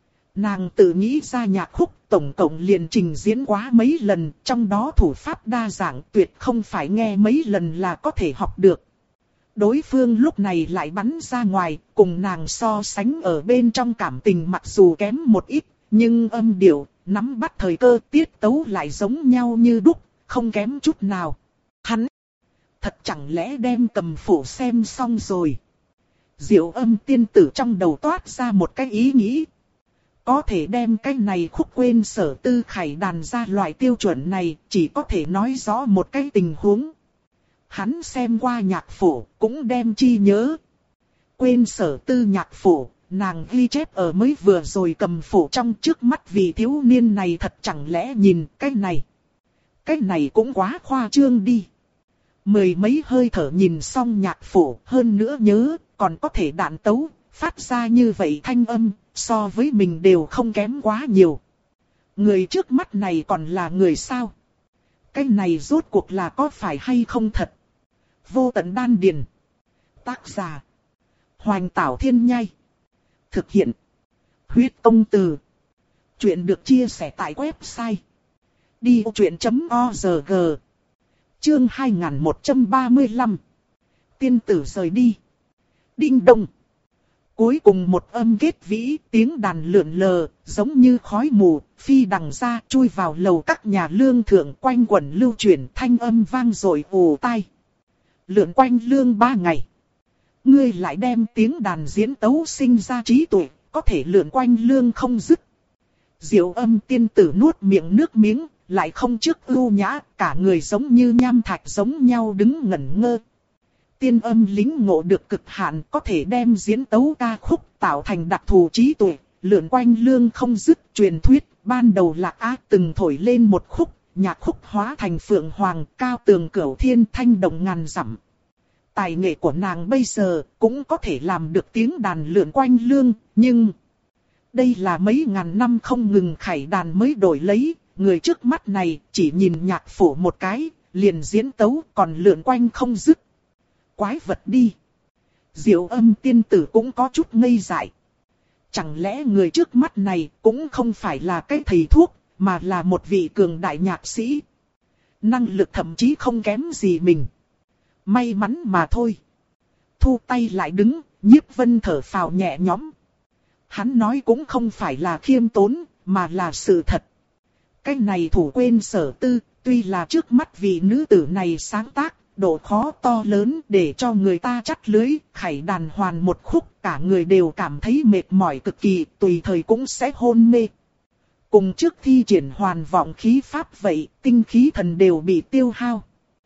Nàng tự nghĩ ra nhạc khúc, tổng cộng liền trình diễn quá mấy lần, trong đó thủ pháp đa dạng, tuyệt không phải nghe mấy lần là có thể học được. Đối phương lúc này lại bắn ra ngoài, cùng nàng so sánh ở bên trong cảm tình mặc dù kém một ít, nhưng âm điệu, nắm bắt thời cơ, tiết tấu lại giống nhau như đúc, không kém chút nào. Hắn, thật chẳng lẽ đem cầm phủ xem xong rồi. Diệu Âm tiên tử trong đầu toát ra một cái ý nghĩ. Có thể đem cái này khúc quên sở tư khải đàn ra loại tiêu chuẩn này, chỉ có thể nói rõ một cái tình huống. Hắn xem qua nhạc phổ, cũng đem chi nhớ. Quên sở tư nhạc phổ, nàng ghi chép ở mới vừa rồi cầm phổ trong trước mắt vì thiếu niên này thật chẳng lẽ nhìn cái này. Cái này cũng quá khoa trương đi. Mười mấy hơi thở nhìn xong nhạc phổ, hơn nữa nhớ, còn có thể đạn tấu, phát ra như vậy thanh âm, so với mình đều không kém quá nhiều. Người trước mắt này còn là người sao? Cái này rốt cuộc là có phải hay không thật? Vô tận đan điền. Tác giả. Hoành Tảo Thiên Nhai. Thực hiện. Huyết Công Từ. Chuyện được chia sẻ tại website. đi ô chuyện chấm o rờ giê. Chương hai nghìn một trăm ba mươi lăm. Tiên tử rời đi. Đinh đông. Cuối cùng một âm kết vĩ, tiếng đàn lượn lờ, giống như khói mù, phi đằng ra chui vào lầu các nhà lương thượng quanh quẩn lưu truyền thanh âm vang dội ù tai. Lượn quanh lương ba ngày. Ngươi lại đem tiếng đàn diễn tấu sinh ra trí tuệ, có thể lượn quanh lương không dứt. Diệu âm tiên tử nuốt miệng nước miếng, lại không trước ưu nhã, cả người giống như nham thạch giống nhau đứng ngẩn ngơ. Tiên âm lính ngộ được cực hạn, có thể đem diễn tấu ca khúc tạo thành đặc thù trí tuệ, lượn quanh lương không dứt. Truyền thuyết, ban đầu Lạc Á từng thổi lên một khúc, nhạc khúc hóa thành phượng hoàng, cao tường cửu thiên, thanh động ngàn dặm. Tài nghệ của nàng bây giờ cũng có thể làm được tiếng đàn lượn quanh lương, nhưng đây là mấy ngàn năm không ngừng khải đàn mới đổi lấy. Người trước mắt này chỉ nhìn nhạc phổ một cái, liền diễn tấu còn lượn quanh không dứt. Quái vật đi. Diệu âm tiên tử cũng có chút ngây dại. Chẳng lẽ người trước mắt này cũng không phải là cái thầy thuốc, mà là một vị cường đại nhạc sĩ. Năng lực thậm chí không kém gì mình. May mắn mà thôi. Thu tay lại đứng, Nhiếp Vân thở phào nhẹ nhõm. Hắn nói cũng không phải là khiêm tốn, mà là sự thật. Cái này thủ quên sở tư, tuy là trước mắt vị nữ tử này sáng tác, độ khó to lớn để cho người ta chắt lưới, khải đàn hoàn một khúc, cả người đều cảm thấy mệt mỏi cực kỳ, tùy thời cũng sẽ hôn mê. Cùng trước thi triển hoàn vọng khí pháp vậy, tinh khí thần đều bị tiêu hao.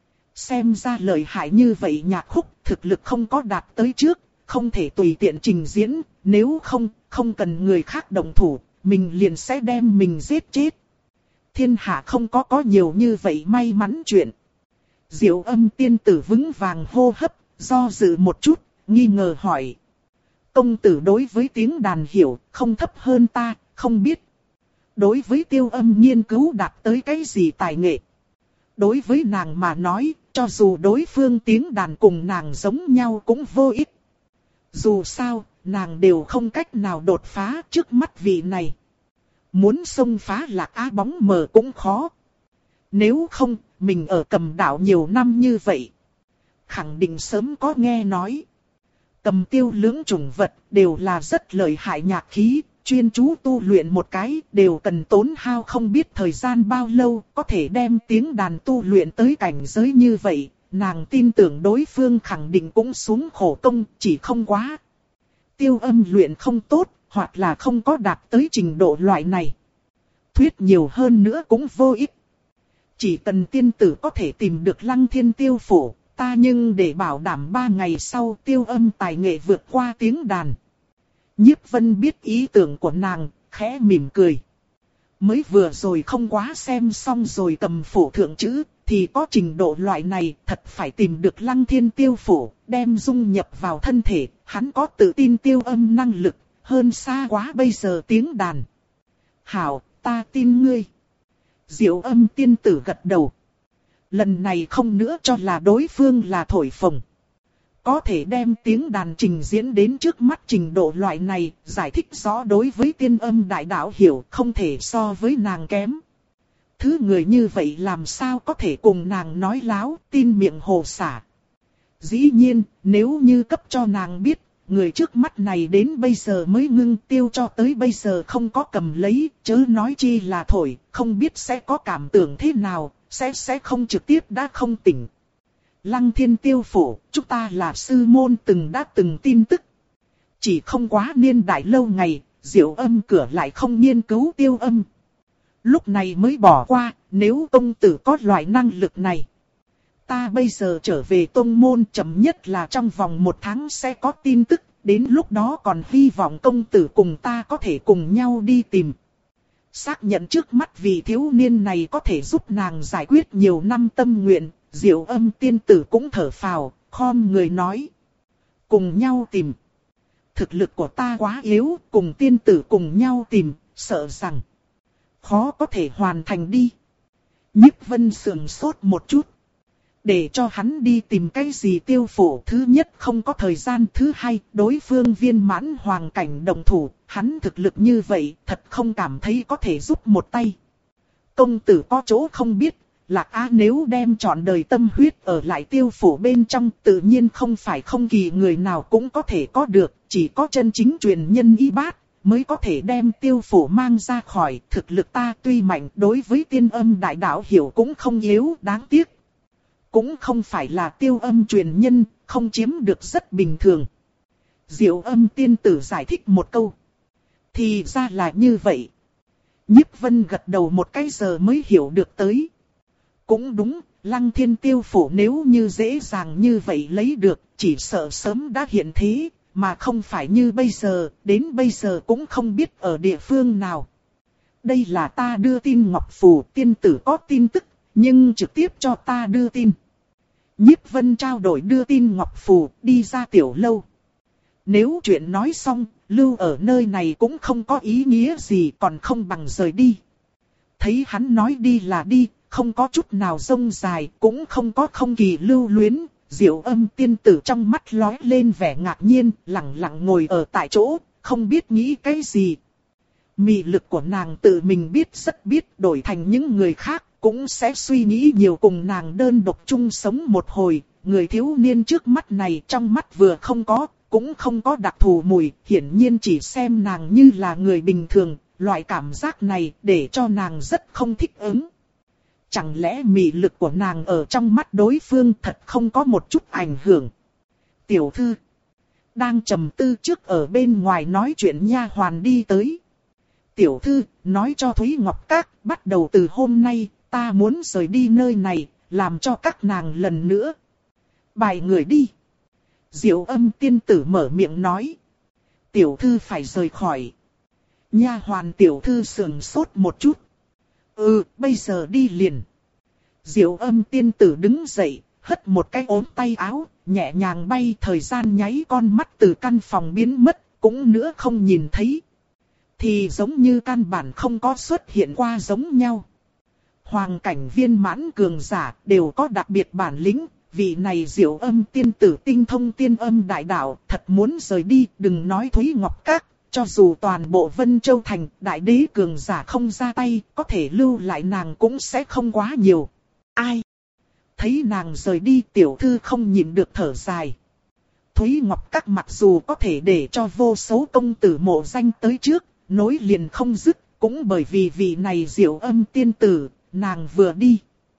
Xem ra lợi hại như vậy nhạc khúc, thực lực không có đạt tới trước, không thể tùy tiện trình diễn, nếu không, không cần người khác động thủ, mình liền sẽ đem mình giết chết. Thiên hạ không có có nhiều như vậy may mắn chuyện. Diệu âm tiên tử vững vàng hô hấp, do dự một chút, nghi ngờ hỏi. Công tử đối với tiếng đàn hiểu, không thấp hơn ta, không biết. Đối với tiêu âm nghiên cứu đạt tới cái gì tài nghệ. Đối với nàng mà nói, cho dù đối phương tiếng đàn cùng nàng giống nhau cũng vô ích. Dù sao, nàng đều không cách nào đột phá trước mắt vị này. Muốn xông phá Lạc Á bóng mờ cũng khó. Nếu không, mình ở Cầm Đảo nhiều năm như vậy, khẳng định sớm có nghe nói. Cầm tiêu lưỡng chủng vật đều là rất lợi hại nhạc khí, chuyên chú tu luyện một cái đều cần tốn hao không biết thời gian bao lâu, có thể đem tiếng đàn tu luyện tới cảnh giới như vậy, nàng tin tưởng đối phương khẳng định cũng xuống khổ công, chỉ không quá. Tiêu âm luyện không tốt, hoặc là không có đạt tới trình độ loại này. Thuyết nhiều hơn nữa cũng vô ích. Chỉ cần tiên tử có thể tìm được Lăng Thiên Tiêu Phổ, ta nhưng để bảo đảm ba ngày sau tiêu âm tài nghệ vượt qua tiếng đàn. Nhiếp Vân biết ý tưởng của nàng, khẽ mỉm cười. Mới vừa rồi không quá xem xong rồi cầm phổ thượng chữ, thì có trình độ loại này thật phải tìm được Lăng Thiên Tiêu Phổ, đem dung nhập vào thân thể, hắn có tự tin tiêu âm năng lực, hơn xa quá bây giờ tiếng đàn. Hảo, ta tin ngươi. Diệu âm tiên tử gật đầu. Lần này không nữa cho là đối phương là thổi phồng. Có thể đem tiếng đàn trình diễn đến trước mắt trình độ loại này, giải thích rõ đối với tiên âm đại đạo hiểu không thể so với nàng kém. Thứ người như vậy làm sao có thể cùng nàng nói láo, tin miệng hồ xả. Dĩ nhiên, nếu như cấp cho nàng biết, người trước mắt này đến bây giờ mới ngưng tiêu cho tới bây giờ không có cầm lấy, chớ nói chi là thổi, không biết sẽ có cảm tưởng thế nào, sẽ sẽ không trực tiếp đã không tỉnh. Lăng Thiên Tiêu Phổ, chúng ta là sư môn từng đã từng tin tức. Chỉ không quá niên đại lâu ngày, Diệu Âm cửa lại không nghiên cứu Tiêu Âm. Lúc này mới bỏ qua, nếu công tử có loại năng lực này. Ta bây giờ trở về tông môn, chậm nhất là trong vòng một tháng sẽ có tin tức, đến lúc đó còn hy vọng công tử cùng ta có thể cùng nhau đi tìm. Xác nhận trước mắt vị thiếu niên này có thể giúp nàng giải quyết nhiều năm tâm nguyện, Diệu Âm tiên tử cũng thở phào, khom người nói. Cùng nhau tìm. Thực lực của ta quá yếu, cùng tiên tử cùng nhau tìm, sợ rằng khó có thể hoàn thành đi. Nhiếp Vân sườn sốt một chút. Để cho hắn đi tìm cái gì Tiêu Phổ, thứ nhất không có thời gian, thứ hai đối phương viên mãn hoàng cảnh đồng thủ, hắn thực lực như vậy thật không cảm thấy có thể giúp một tay. Công tử có chỗ không biết, Lạc Á nếu đem trọn đời tâm huyết ở lại Tiêu Phổ bên trong, tự nhiên không phải không kỳ người nào cũng có thể có được, chỉ có chân chính truyền nhân y bát mới có thể đem Tiêu Phổ mang ra khỏi. Thực lực ta tuy mạnh, đối với Tiên Âm đại đạo hiểu cũng không yếu, đáng tiếc. Cũng không phải là Tiêu Âm truyền nhân, không chiếm được rất bình thường. Diệu Âm tiên tử giải thích một câu. Thì ra là như vậy. Nhiếp Vân gật đầu một cái giờ mới hiểu được tới. Cũng đúng, Lăng Thiên Tiêu Phổ nếu như dễ dàng như vậy lấy được, chỉ sợ sớm đã hiện thế, mà không phải như bây giờ, đến bây giờ cũng không biết ở địa phương nào. Đây là ta đưa tin Ngọc Phù, tiên tử có tin tức, nhưng trực tiếp cho ta đưa tin. Nhiếp Vân trao đổi đưa tin Ngọc Phù, đi ra tiểu lâu. Nếu chuyện nói xong, lưu ở nơi này cũng không có ý nghĩa gì, còn không bằng rời đi. Thấy hắn nói đi là đi, không có chút nào rông dài, cũng không có không kỳ lưu luyến. Diệu Âm tiên tử trong mắt lóe lên vẻ ngạc nhiên, lặng lặng ngồi ở tại chỗ, không biết nghĩ cái gì. Mị lực của nàng tự mình biết rất biết, đổi thành những người khác cũng sẽ suy nghĩ nhiều, cùng nàng đơn độc chung sống một hồi. Người thiếu niên trước mắt này trong mắt vừa không có, cũng không có đặc thù mùi, hiển nhiên chỉ xem nàng như là người bình thường. Loại cảm giác này để cho nàng rất không thích ứng. Chẳng lẽ mị lực của nàng ở trong mắt đối phương thật không có một chút ảnh hưởng? Tiểu thư đang trầm tư, trước ở bên ngoài nói chuyện nha hoàn đi tới. Tiểu thư, nói cho Thúy Ngọc Các, bắt đầu từ hôm nay, ta muốn rời đi nơi này, làm cho các nàng lần nữa. Bài người đi. Diệu Âm tiên tử mở miệng nói. Tiểu thư phải rời khỏi. Nha hoàn tiểu thư sườn sốt một chút. Ừ, bây giờ đi liền. Diệu Âm tiên tử đứng dậy, hất một cái ốm tay áo, nhẹ nhàng bay, thời gian nháy con mắt từ căn phòng biến mất, cũng nữa không nhìn thấy. Thì giống như căn bản không có xuất hiện qua giống nhau. Hoàng cảnh viên mãn cường giả đều có đặc biệt bản lĩnh, vị này Diệu Âm tiên tử tinh thông tiên âm đại đạo, thật muốn rời đi, đừng nói Thúy Ngọc Các. Cho dù toàn bộ Vân Châu Thành, đại đế cường giả không ra tay, có thể lưu lại nàng cũng sẽ không quá nhiều. Ai? Thấy nàng rời đi, tiểu thư không nhịn được thở dài. Thúy Ngọc Các mặc dù có thể để cho vô số công tử mộ danh tới trước, nối liền không dứt, cũng bởi vì vị này Diệu Âm tiên tử, nàng vừa đi.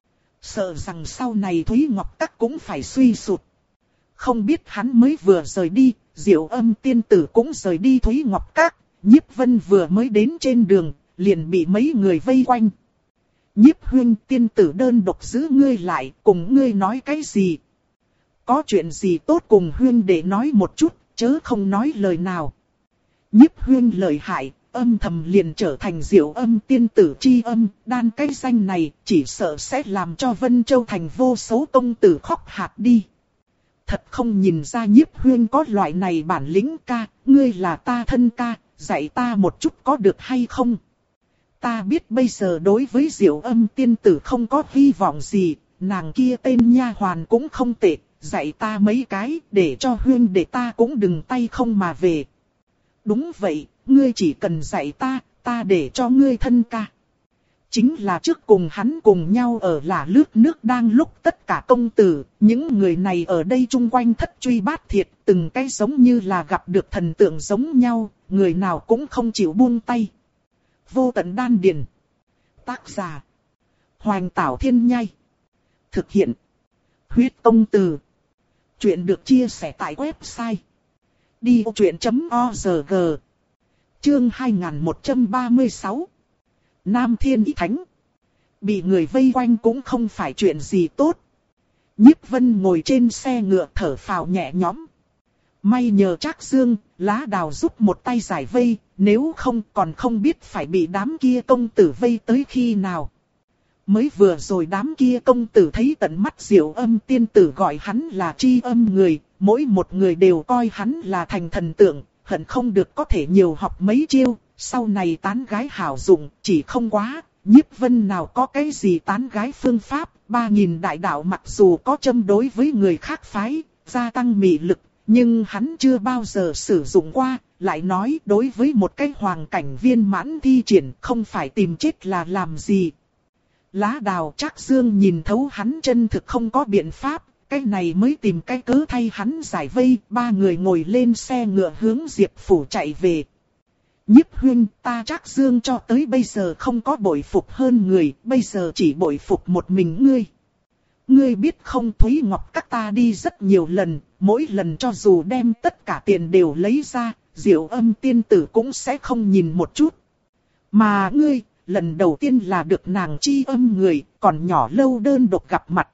Sợ rằng sau này Thúy Ngọc Các cũng phải suy sụp. Không biết hắn mới vừa rời đi, Diệu Âm tiên tử cũng rời đi Thúy Ngọc Các. Nhiếp Vân vừa mới đến trên đường, liền bị mấy người vây quanh. Nhiếp huynh, tiên tử đơn độc giữ ngươi lại, cùng ngươi nói cái gì? Có chuyện gì tốt cùng huynh để nói một chút, chớ không nói lời nào. Nhiếp huynh lợi hại, âm thầm liền trở thành Diệu Âm tiên tử chi âm, đan cái danh này chỉ sợ sẽ làm cho Vân Châu Thành vô số công tử khóc hạt đi. Thật không nhìn ra Nhiếp huynh có loại này bản lĩnh ca, ngươi là ta thân ca, dạy ta một chút có được hay không? Ta biết bây giờ đối với Diệu Âm tiên tử không có hy vọng gì, nàng kia tên nha hoàn cũng không tệ, dạy ta mấy cái để cho huynh để ta cũng đừng tay không mà về. Đúng vậy, ngươi chỉ cần dạy ta, ta để cho ngươi thân ca. Chính là trước cùng hắn cùng nhau ở là lướt nước đang lúc tất cả công tử, những người này ở đây chung quanh thất truy bát thiệt, từng cái giống như là gặp được thần tượng giống nhau, người nào cũng không chịu buông tay. Vô tận đan điền. Tác giả Hoành Tảo Thiên Nhai. Thực hiện Huyết Tông Từ. Chuyện được chia sẻ tại website đi vô chuyện chấm org. Chương hai nghìn một trăm ba mươi sáu Nam Thiên Ý Thánh. Bị người vây quanh cũng không phải chuyện gì tốt. Nhiếp Vân ngồi trên xe ngựa thở phào nhẹ nhõm. May nhờ Trác Dương, Lá Đào giúp một tay giải vây, nếu không còn không biết phải bị đám kia công tử vây tới khi nào. Mới vừa rồi đám kia công tử thấy tận mắt Diệu Âm tiên tử gọi hắn là Tri Âm người, mỗi một người đều coi hắn là thành thần tượng, hận không được có thể nhiều học mấy chiêu, sau này tán gái hảo dụng, chỉ không quá, Nhiếp Vân nào có cái gì tán gái phương pháp, ba nghìn đại đạo mặc dù có châm đối với người khác phái, gia tăng mị lực, nhưng hắn chưa bao giờ sử dụng qua, lại nói đối với một cái hoàng cảnh viên mãn thi triển không phải tìm chết là làm gì. Lá Đào Trác Dương nhìn thấu hắn chân thực không có biện pháp, cái này mới tìm cái cớ thay hắn giải vây, ba người ngồi lên xe ngựa hướng Diệp Phủ chạy về. Nhiếp huynh, ta Trác Dương cho tới bây giờ không có bội phục hơn người, bây giờ chỉ bội phục một mình ngươi. Ngươi biết không, Thúy Ngọc các ta đi rất nhiều lần, mỗi lần cho dù đem tất cả tiền đều lấy ra, Diệu Âm tiên tử cũng sẽ không nhìn một chút. Mà ngươi, lần đầu tiên là được nàng Tri Âm người, còn nhỏ lâu đơn độc gặp mặt.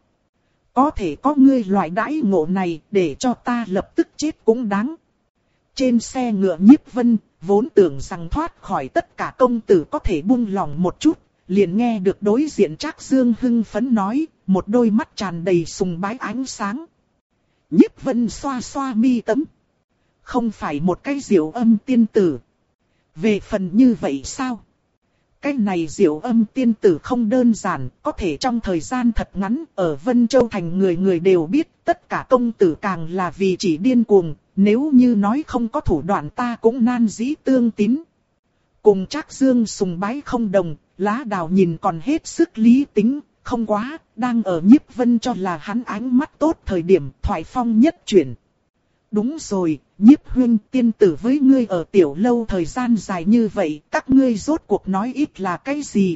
Có thể có ngươi loại đãi ngộ này, để cho ta lập tức chết cũng đáng. Trên xe ngựa Nhiếp Vân, vốn tưởng rằng thoát khỏi tất cả công tử có thể buông lòng một chút, liền nghe được đối diện Trác Dương hưng phấn nói, một đôi mắt tràn đầy sùng bái ánh sáng. Nhiếp Vân xoa xoa mi tấm. Không phải một cái Diệu Âm tiên tử. Về phần như vậy sao? Cái này Diệu Âm tiên tử không đơn giản, có thể trong thời gian thật ngắn, ở Vân Châu Thành người người đều biết, tất cả công tử càng là vì chỉ điên cuồng, nếu như nói không có thủ đoạn ta cũng nan dĩ tương tín. Cùng Trác Dương sùng bái không đồng, Lá Đào nhìn còn hết sức lý tính, không quá, đang ở Nhiếp Vân cho là hắn ánh mắt tốt thời điểm thoại phong nhất chuyển. Đúng rồi, Nhiếp huynh, tiên tử với ngươi ở tiểu lâu thời gian dài như vậy, các ngươi rốt cuộc nói ít là cái gì?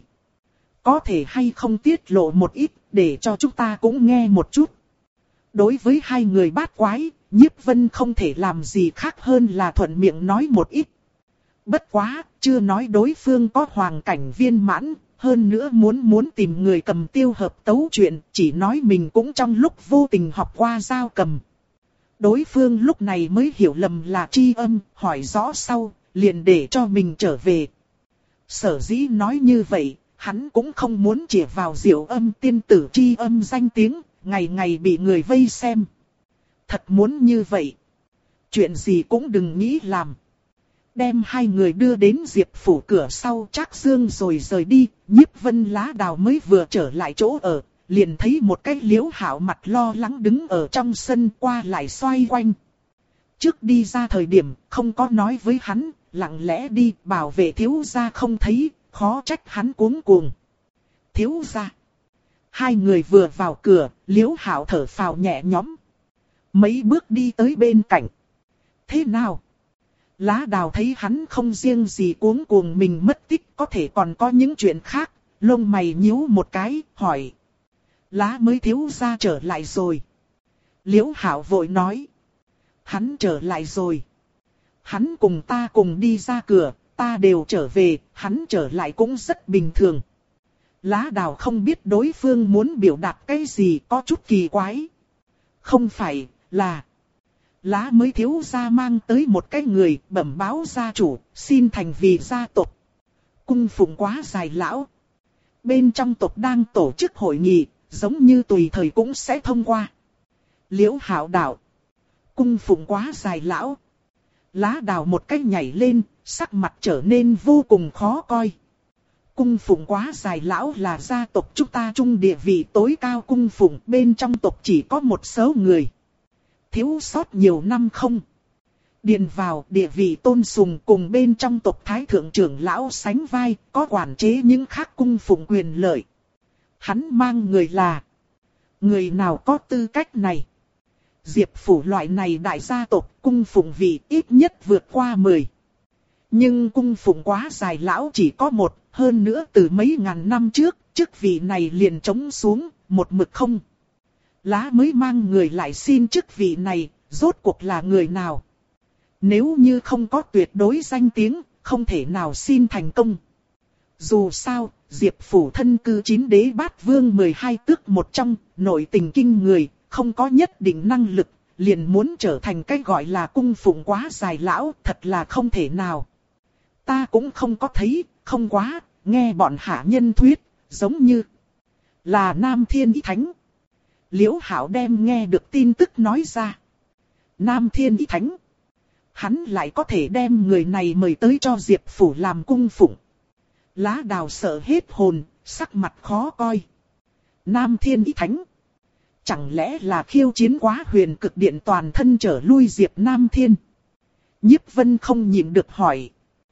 Có thể hay không tiết lộ một ít, để cho chúng ta cũng nghe một chút. Đối với hai người bát quái, Nhiếp Vân không thể làm gì khác hơn là thuận miệng nói một ít. Bất quá, chưa nói đối phương có hoàng cảnh viên mãn, hơn nữa muốn muốn tìm người cầm tiêu hợp tấu chuyện, chỉ nói mình cũng trong lúc vô tình học qua dao cầm. Đối phương lúc này mới hiểu lầm là Tri Âm, hỏi rõ sau, liền để cho mình trở về. Sở dĩ nói như vậy, hắn cũng không muốn chĩa vào Diệu Âm tiên tử Tri Âm danh tiếng, ngày ngày bị người vây xem. Thật muốn như vậy, chuyện gì cũng đừng nghĩ làm. Đem hai người đưa đến Diệp Phủ cửa sau Trác Dương rồi rời đi, Nhiếp Vân Lá Đào mới vừa trở lại chỗ ở, liền thấy một cái Liễu Hạo mặt lo lắng đứng ở trong sân qua lại xoay quanh. Trước đi ra thời điểm không có nói với hắn, lặng lẽ đi bảo vệ thiếu gia không thấy, khó trách hắn cuống cuồng. Thiếu gia. Hai người vừa vào cửa, Liễu Hạo thở phào nhẹ nhõm. Mấy bước đi tới bên cạnh. Thế nào? Lá Đào thấy hắn không riêng gì cuống cuồng mình mất tích, có thể còn có những chuyện khác, lông mày nhíu một cái, hỏi. Lá mới thiếu gia trở lại rồi. Liễu Hạo vội nói. Hắn trở lại rồi. Hắn cùng ta cùng đi ra cửa, ta đều trở về, hắn trở lại cũng rất bình thường. Lá Đào không biết đối phương muốn biểu đạt cái gì, có chút kỳ quái. Không phải là... Lá mới thiếu gia mang tới một cái người bẩm báo gia chủ, xin thành vì gia tộc. Cung phụng quá dài lão. Bên trong tộc đang tổ chức hội nghị, giống như tùy thời cũng sẽ thông qua. Liễu Hạo đạo. Cung phụng quá dài lão. Lá Đào một cái nhảy lên, sắc mặt trở nên vô cùng khó coi. Cung phụng quá dài lão là gia tộc chúng ta trung địa vị tối cao cung phụng, bên trong tộc chỉ có một số người. Thiếu sót nhiều năm không? Điền vào địa vị tôn sùng cùng bên trong tộc thái thượng trưởng lão sánh vai, có quản chế những khác cung phụng quyền lợi. Hắn mang người là... Người nào có tư cách này? Diệp Phủ loại này đại gia tộc cung phụng vị ít nhất vượt qua mười. Nhưng cung phụng quá dài lão chỉ có một, hơn nữa từ mấy ngàn năm trước, chức vị này liền trống xuống, một mực không. Lá mới mang người lại xin chức vị này, rốt cuộc là người nào? Nếu như không có tuyệt đối danh tiếng, không thể nào xin thành công. Dù sao, Diệp Phủ thân cư chín đế bát vương mười hai tước một trong, nội tình kinh người, không có nhất định năng lực, liền muốn trở thành cái gọi là cung phụng quá dài lão, thật là không thể nào. Ta cũng không có thấy, không quá, nghe bọn hạ nhân thuyết, giống như là Nam Thiên Ý Thánh. Liễu Hạo đem nghe được tin tức nói ra. Nam Thiên Ý Thánh. Hắn lại có thể đem người này mời tới cho Diệp Phủ làm cung phụng. Lá Đào sợ hết hồn, sắc mặt khó coi. Nam Thiên Ý Thánh. Chẳng lẽ là khiêu chiến quá huyền cực điện toàn thân trở lui Diệp Nam Thiên? Nhiếp Vân không nhịn được hỏi.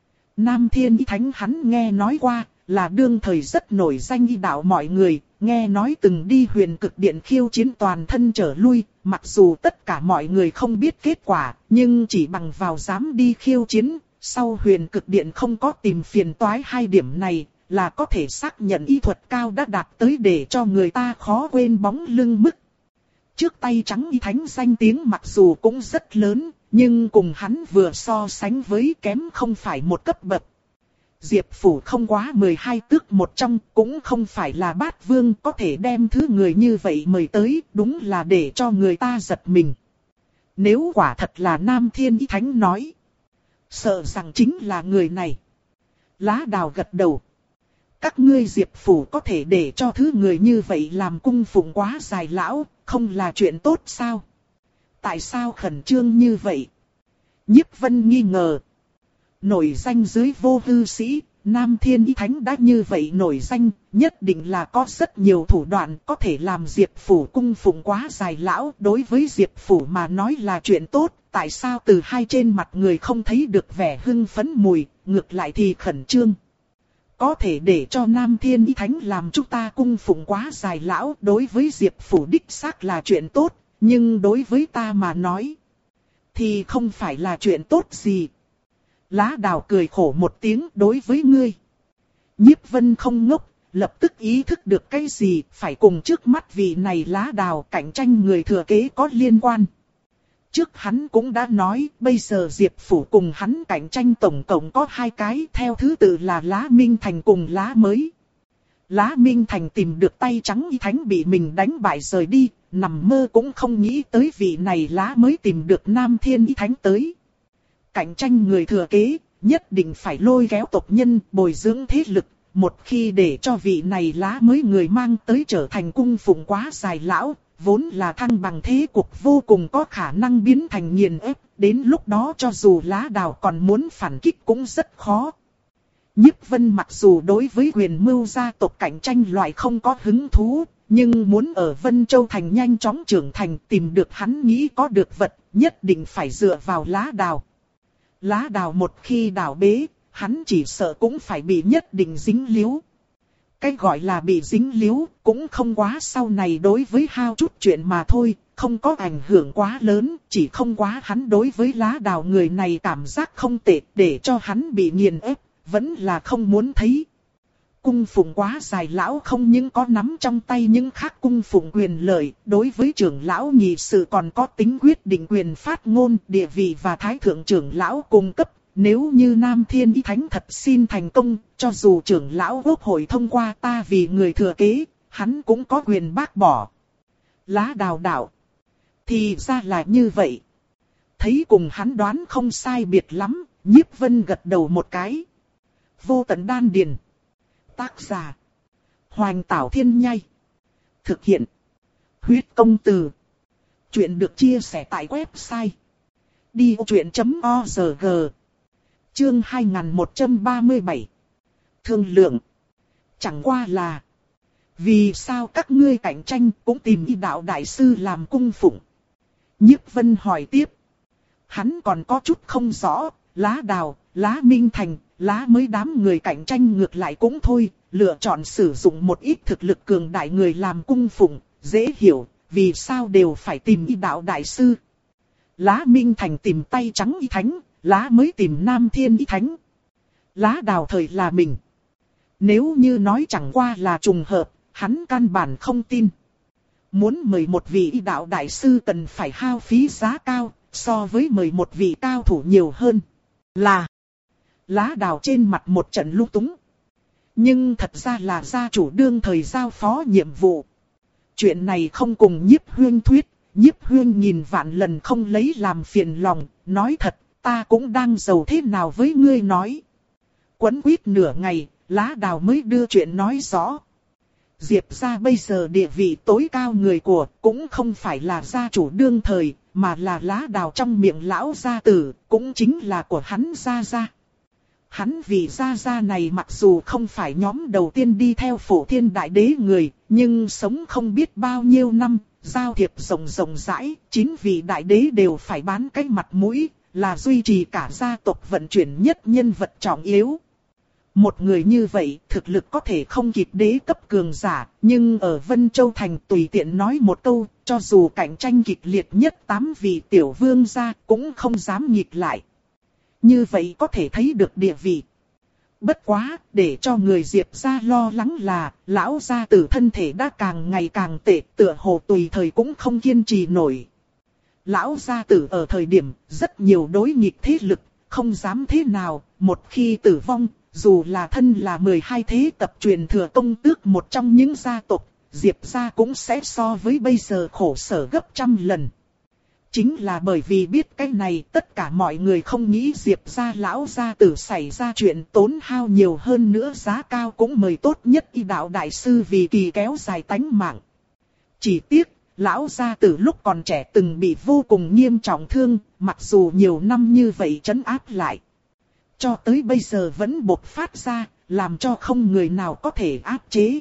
Nam Thiên Ý Thánh hắn nghe nói qua, là đương thời rất nổi danh y đạo mọi người, nghe nói từng đi huyền cực điện khiêu chiến toàn thân trở lui, mặc dù tất cả mọi người không biết kết quả, nhưng chỉ bằng vào dám đi khiêu chiến, sau huyền cực điện không có tìm phiền toái hai điểm này, là có thể xác nhận y thuật cao đã đạt tới để cho người ta khó quên bóng lưng mức. Trước tay trắng y thánh danh tiếng mặc dù cũng rất lớn, nhưng cùng hắn vừa so sánh với kém không phải một cấp bậc. Diệp Phủ không quá mười hai tước một trong, cũng không phải là bát vương có thể đem thứ người như vậy mời tới, đúng là để cho người ta giật mình. Nếu quả thật là Nam Thiên Ý Thánh nói, sợ rằng chính là người này. Lá Đào gật đầu. Các ngươi Diệp Phủ có thể để cho thứ người như vậy làm cung phụng quá dài lão, không là chuyện tốt sao? Tại sao khẩn trương như vậy? Nhiếp Vân nghi ngờ. Nổi danh dưới vô hư sĩ, Nam Thiên Ý Thánh đã như vậy nổi danh, nhất định là có rất nhiều thủ đoạn có thể làm Diệp Phủ cung phụng quá dài lão. Đối với Diệp Phủ mà nói là chuyện tốt, tại sao từ hai trên mặt người không thấy được vẻ hưng phấn mùi, ngược lại thì khẩn trương. Có thể để cho Nam Thiên Ý Thánh làm chúng ta cung phụng quá dài lão, đối với Diệp Phủ đích xác là chuyện tốt, nhưng đối với ta mà nói, thì không phải là chuyện tốt gì. Lá Đào cười khổ một tiếng đối với ngươi. Nhiếp Vân không ngốc, lập tức ý thức được cái gì phải cùng trước mắt vị này Lá Đào cạnh tranh người thừa kế có liên quan. Trước hắn cũng đã nói, bây giờ Diệp Phủ cùng hắn cạnh tranh tổng cộng có hai cái, theo thứ tự là Lá Minh Thành cùng Lá Mới. Lá Minh Thành tìm được tay trắng y thánh bị mình đánh bại rời đi, nằm mơ cũng không nghĩ tới vị này Lá Mới tìm được Nam Thiên y thánh tới. Cạnh tranh người thừa kế, nhất định phải lôi kéo tộc nhân, bồi dưỡng thế lực. Một khi để cho vị này Lá Mới người mang tới trở thành cung phụng quá dài lão, vốn là thăng bằng thế cục vô cùng có khả năng biến thành nghiền ép. Đến lúc đó cho dù Lá Đào còn muốn phản kích cũng rất khó. Nhiếp Vân mặc dù đối với quyền mưu gia tộc cạnh tranh loại không có hứng thú, nhưng muốn ở Vân Châu Thành nhanh chóng trưởng thành tìm được hắn nghĩ có được vật, nhất định phải dựa vào Lá Đào. Lá Đào một khi đảo bế, hắn chỉ sợ cũng phải bị nhất định dính líu. Cái gọi là bị dính líu cũng không quá sau này đối với hao chút chuyện mà thôi, không có ảnh hưởng quá lớn, chỉ không quá hắn đối với Lá Đào người này cảm giác không tệ để cho hắn bị nghiền ép, vẫn là không muốn thấy. Cung phụng quá dài lão không những có nắm trong tay những khác cung phụng quyền lợi, đối với trưởng lão nhị sự còn có tính quyết định quyền phát ngôn, địa vị và thái thượng trưởng lão cung cấp. Nếu như Nam Thiên Ý Thánh thật xin thành công, cho dù trưởng lão quốc hội thông qua ta vì người thừa kế, hắn cũng có quyền bác bỏ. Lá Đào đạo. Thì ra là như vậy. Thấy cùng hắn đoán không sai biệt lắm, Nhiếp Vân gật đầu một cái. Vô tận đan điền. Tác giả. Hoành Tảo Thiên Nhai. Thực hiện. Huyết Công Từ. Chuyện được chia sẻ tại website. đi ô chuyện chấm o rờ giê. Chương hai nghìn một trăm ba mươi bảy. Thương lượng. Chẳng qua là. Vì sao các ngươi cạnh tranh cũng tìm y đạo đại sư làm cung phụng? Nhiếp Vân hỏi tiếp. Hắn còn có chút không rõ. Lá Đào, Lá Minh Thành, Lá Mới đám người cạnh tranh ngược lại cũng thôi. Lựa chọn sử dụng một ít thực lực cường đại người làm cung phụng. Dễ hiểu. Vì sao đều phải tìm y đạo đại sư? Lá Minh Thành tìm tay trắng y thánh. Lá Mới tìm Nam Thiên Ý Thánh. Lá Đào thời là mình. Nếu như nói chẳng qua là trùng hợp, hắn căn bản không tin. Muốn mời một vị y đạo đại sư cần phải hao phí giá cao, so với mời một vị cao thủ nhiều hơn. Là Lá Đào trên mặt một trận lung túng. Nhưng thật ra là gia chủ đương thời giao phó nhiệm vụ. Chuyện này không cùng Nhiếp Huyên thuyết, Nhiếp Huyên nghìn vạn lần không lấy làm phiền lòng, nói thật, ta cũng đang giàu thế nào với ngươi nói. Quấn quýt nửa ngày, Lá Đào mới đưa chuyện nói rõ. Diệp gia bây giờ địa vị tối cao người của cũng không phải là gia chủ đương thời, mà là Lá Đào trong miệng lão gia tử, cũng chính là của hắn gia gia. Hắn vì gia gia này mặc dù không phải nhóm đầu tiên đi theo Phổ Thiên Đại Đế người, nhưng sống không biết bao nhiêu năm, giao thiệp rộng rộng rãi, chín vị đại đế đều phải bán cái mặt mũi, là duy trì cả gia tộc vận chuyển nhất nhân vật trọng yếu. Một người như vậy, thực lực có thể không kịp đế cấp cường giả, nhưng ở Vân Châu Thành tùy tiện nói một câu, cho dù cạnh tranh kịch liệt nhất tám vị tiểu vương gia cũng không dám nghịch lại. Như vậy có thể thấy được địa vị. Bất quá, để cho người Diệp gia lo lắng là, lão gia tử thân thể đã càng ngày càng tệ, tựa hồ tùy thời cũng không kiên trì nổi. Lão gia tử ở thời điểm, rất nhiều đối nghịch thế lực, không dám thế nào, một khi tử vong, dù là thân là mười hai thế tập truyền thừa công tước một trong những gia tộc, Diệp gia cũng sẽ so với bây giờ khổ sở gấp trăm lần. Chính là bởi vì biết cái này, tất cả mọi người không nghĩ Diệp gia lão gia tử xảy ra chuyện tốn hao nhiều hơn nữa, giá cao cũng mời tốt nhất y đạo đại sư vì kỳ kéo dài tánh mạng. Chỉ tiếc, lão gia tử lúc còn trẻ từng bị vô cùng nghiêm trọng thương, mặc dù nhiều năm như vậy trấn áp lại. Cho tới bây giờ vẫn bộc phát ra, làm cho không người nào có thể áp chế.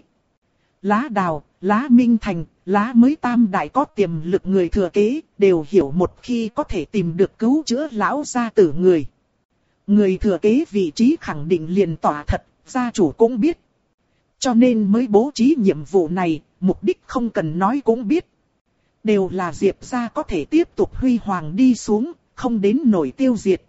Lá Đào, Lá Minh Thành, Lá mới tam đại có tiềm lực người thừa kế, đều hiểu một khi có thể tìm được cứu chữa lão gia tử người. Người thừa kế vị trí khẳng định liền tỏa thật, gia chủ cũng biết. Cho nên mới bố trí nhiệm vụ này, mục đích không cần nói cũng biết. Đều là Diệp gia có thể tiếp tục huy hoàng đi xuống, không đến nổi tiêu diệt.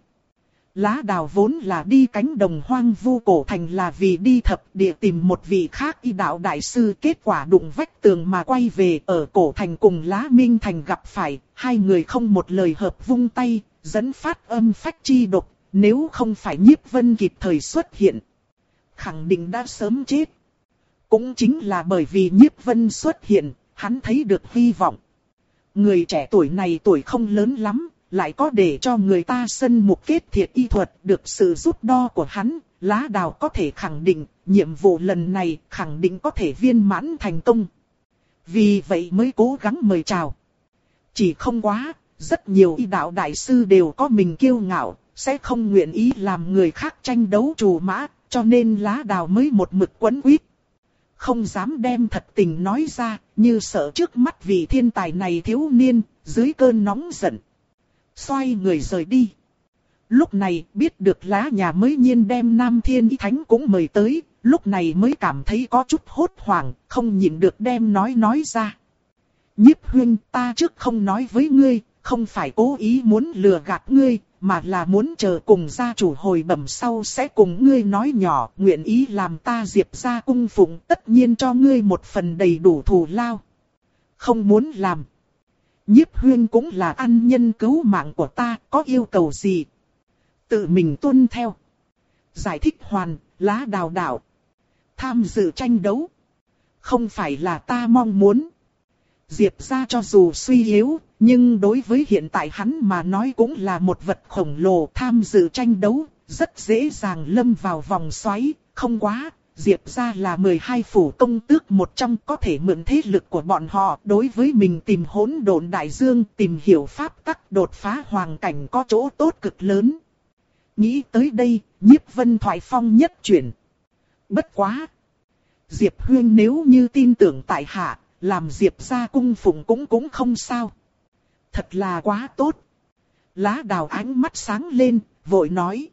Lá Đào vốn là đi cánh đồng hoang vu cổ thành là vì đi thập địa tìm một vị khác y đạo đại sư, kết quả đụng vách tường mà quay về, ở cổ thành cùng Lá Minh Thành gặp phải, hai người không một lời hợp vung tay, dẫn phát âm phách chi độc, nếu không phải Nhiếp Vân kịp thời xuất hiện, khẳng định đã sớm chết. Cũng chính là bởi vì Nhiếp Vân xuất hiện, hắn thấy được hy vọng. Người trẻ tuổi này tuổi không lớn lắm, lại có để cho người ta sân mục kết thiệt y thuật, được sự giúp đo của hắn, Lá Đào có thể khẳng định, nhiệm vụ lần này khẳng định có thể viên mãn thành công. Vì vậy mới cố gắng mời chào. Chỉ không quá, rất nhiều y đạo đại sư đều có mình kiêu ngạo, sẽ không nguyện ý làm người khác tranh đấu trù mã, cho nên Lá Đào mới một mực quấn quýt. Không dám đem thật tình nói ra, như sợ trước mắt vị thiên tài này thiếu niên, dưới cơn nóng giận. Xoay người rời đi. Lúc này biết được Lá nhà mới nhiên đem Nam Thiên Y Thánh cũng mời tới, lúc này mới cảm thấy có chút hốt hoảng, không nhịn được đem nói nói ra. Nhiếp Huyên, ta trước không nói với ngươi, không phải cố ý muốn lừa gạt ngươi, mà là muốn chờ cùng gia chủ hồi bẩm sau sẽ cùng ngươi nói nhỏ, nguyện ý làm ta Diệp gia cung phụng, tất nhiên cho ngươi một phần đầy đủ thù lao. Không muốn làm. Nhiếp Huyên cũng là ân nhân cứu mạng của ta, có yêu cầu gì? Tự mình tuân theo. Giải thích hoàn, Lá Đào đạo. Tham dự tranh đấu. Không phải là ta mong muốn. Diệp gia cho dù suy yếu, nhưng đối với hiện tại hắn mà nói cũng là một vật khổng lồ. Tham dự tranh đấu, rất dễ dàng lâm vào vòng xoáy, không quá. Diệp gia là mười hai phủ công tước một trong, có thể mượn thế lực của bọn họ đối với mình tìm hỗn độn đại dương, tìm hiểu pháp tắc, đột phá hoàng cảnh có chỗ tốt cực lớn. Nghĩ tới đây, Nhiếp Vân thoại phong nhất chuyển. Bất quá! Diệp Huyên nếu như tin tưởng tại hạ, làm Diệp gia cung phụng cũng cũng không sao. Thật là quá tốt! Lá Đào ánh mắt sáng lên, vội nói.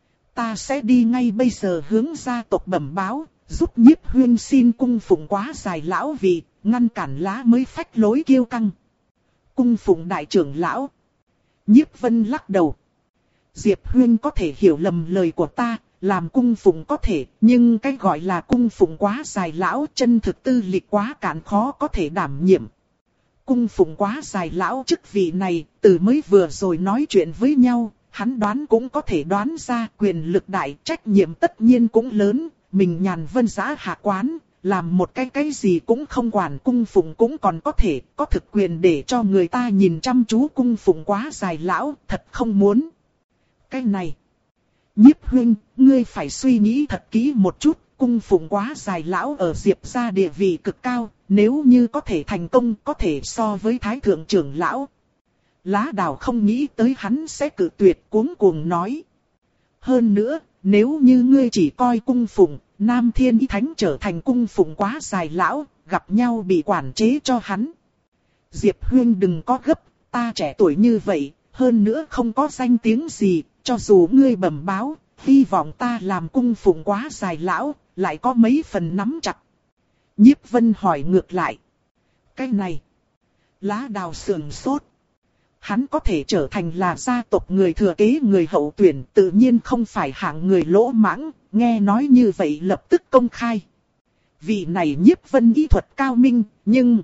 Ta sẽ đi ngay bây giờ hướng gia tộc bẩm báo, giúp Nhiếp Huyên xin cung phụng quá dài lão vị, ngăn cản Lá mới phách lối kiêu căng. Cung phụng đại trưởng lão. Nhiếp Vân lắc đầu. Diệp Huyên có thể hiểu lầm lời của ta, làm cung phụng có thể, nhưng cái gọi là cung phụng quá dài lão chân thực tư lịch quá cạn khó có thể đảm nhiệm. Cung phụng quá dài lão chức vị này, từ mới vừa rồi nói chuyện với nhau, hắn đoán cũng có thể đoán ra quyền lực đại, trách nhiệm tất nhiên cũng lớn, mình Nhàn Vân Giá hạ quán, làm một cái cái gì cũng không quản cung phụng cũng còn có thể, có thực quyền để cho người ta nhìn chăm chú cung phụng quá dài lão, thật không muốn. Cái này, Nhiếp huynh, ngươi phải suy nghĩ thật kỹ một chút, cung phụng quá dài lão ở Diệp gia địa vị cực cao, nếu như có thể thành công có thể so với thái thượng trưởng lão. Lá Đào không nghĩ tới hắn sẽ cự tuyệt, cuống cuồng nói. Hơn nữa, nếu như ngươi chỉ coi cung phụng, Nam Thiên Ý Thánh trở thành cung phụng quá dài lão, gặp nhau bị quản chế cho hắn. Diệp huynh đừng có gấp, ta trẻ tuổi như vậy, hơn nữa không có danh tiếng gì, cho dù ngươi bẩm báo, hy vọng ta làm cung phụng quá dài lão, lại có mấy phần nắm chặt. Nhiếp Vân hỏi ngược lại. Cái này, Lá Đào sườn sốt. Hắn có thể trở thành là gia tộc người thừa kế người hậu tuyển, tự nhiên không phải hạng người lỗ mãng, nghe nói như vậy lập tức công khai. Vị này Nhiếp Vân y thuật cao minh, nhưng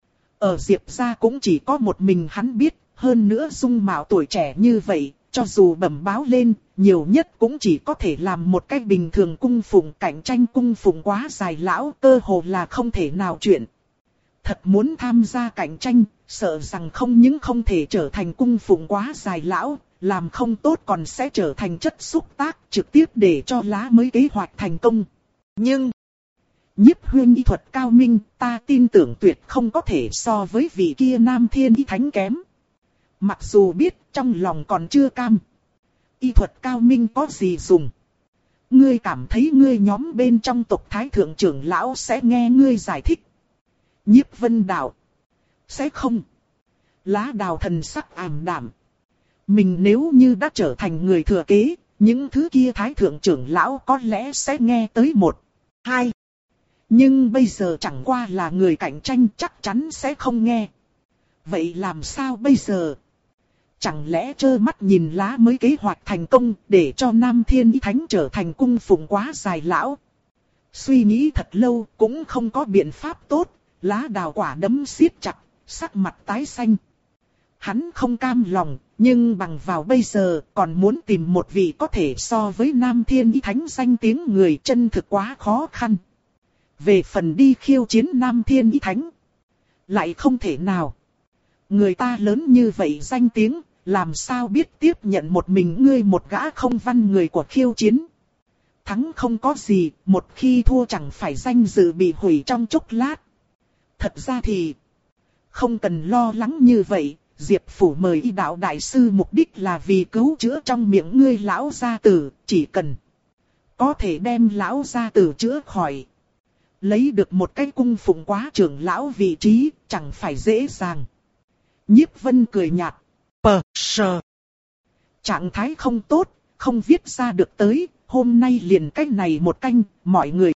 ở Diệp gia cũng chỉ có một mình hắn biết, hơn nữa dung mạo tuổi trẻ như vậy, cho dù bẩm báo lên, nhiều nhất cũng chỉ có thể làm một cách bình thường cung phụng, cạnh tranh cung phụng quá dài lão, cơ hồ là không thể nào chuyện. Thật muốn tham gia cạnh tranh, sợ rằng không những không thể trở thành cung phụng quá dài lão, làm không tốt còn sẽ trở thành chất xúc tác, trực tiếp để cho lá mới kế hoạch thành công. Nhưng, Nhiếp huynh y thuật cao minh, ta tin tưởng tuyệt không có thể so với vị kia Nam Thiên Y Thánh kém. Mặc dù biết trong lòng còn chưa cam. Y thuật cao minh có gì dùng? Ngươi cảm thấy ngươi nhóm bên trong tộc thái thượng trưởng lão sẽ nghe ngươi giải thích. Nhiếp Vân đạo. Sẽ không. Lá Đào thần sắc ảm đạm. Mình nếu như đã trở thành người thừa kế, những thứ kia thái thượng trưởng lão có lẽ sẽ nghe tới một, hai. Nhưng bây giờ chẳng qua là người cạnh tranh, chắc chắn sẽ không nghe. Vậy làm sao bây giờ? Chẳng lẽ trơ mắt nhìn lá mới kế hoạch thành công để cho Nam Thiên Y Thánh trở thành cung phụng quá dài lão? Suy nghĩ thật lâu cũng không có biện pháp tốt, Lá Đào quả đấm siết chặt, sắc mặt tái xanh. Hắn không cam lòng, nhưng bằng vào bây giờ còn muốn tìm một vị có thể so với Nam Thiên Y Thánh danh tiếng người chân thực quá khó khăn. Về phần đi khiêu chiến Nam Thiên Y Thánh, lại không thể nào. Người ta lớn như vậy danh tiếng, làm sao biết tiếp nhận một mình ngươi một gã không văn người của khiêu chiến. Thắng không có gì, một khi thua chẳng phải danh dự bị hủy trong chốc lát. Thật ra thì, không cần lo lắng như vậy, Diệp Phủ mời Y Đạo Đại Sư mục đích là vì cứu chữa trong miệng ngươi lão gia tử, chỉ cần có thể đem lão gia tử chữa khỏi. Lấy được một cái cung phụng quá trưởng lão vị trí, chẳng phải dễ dàng. Nhiếp Vân cười nhạt. Pờ, sờ. Trạng thái không tốt, không viết ra được tới, hôm nay liền cách này một canh, mọi người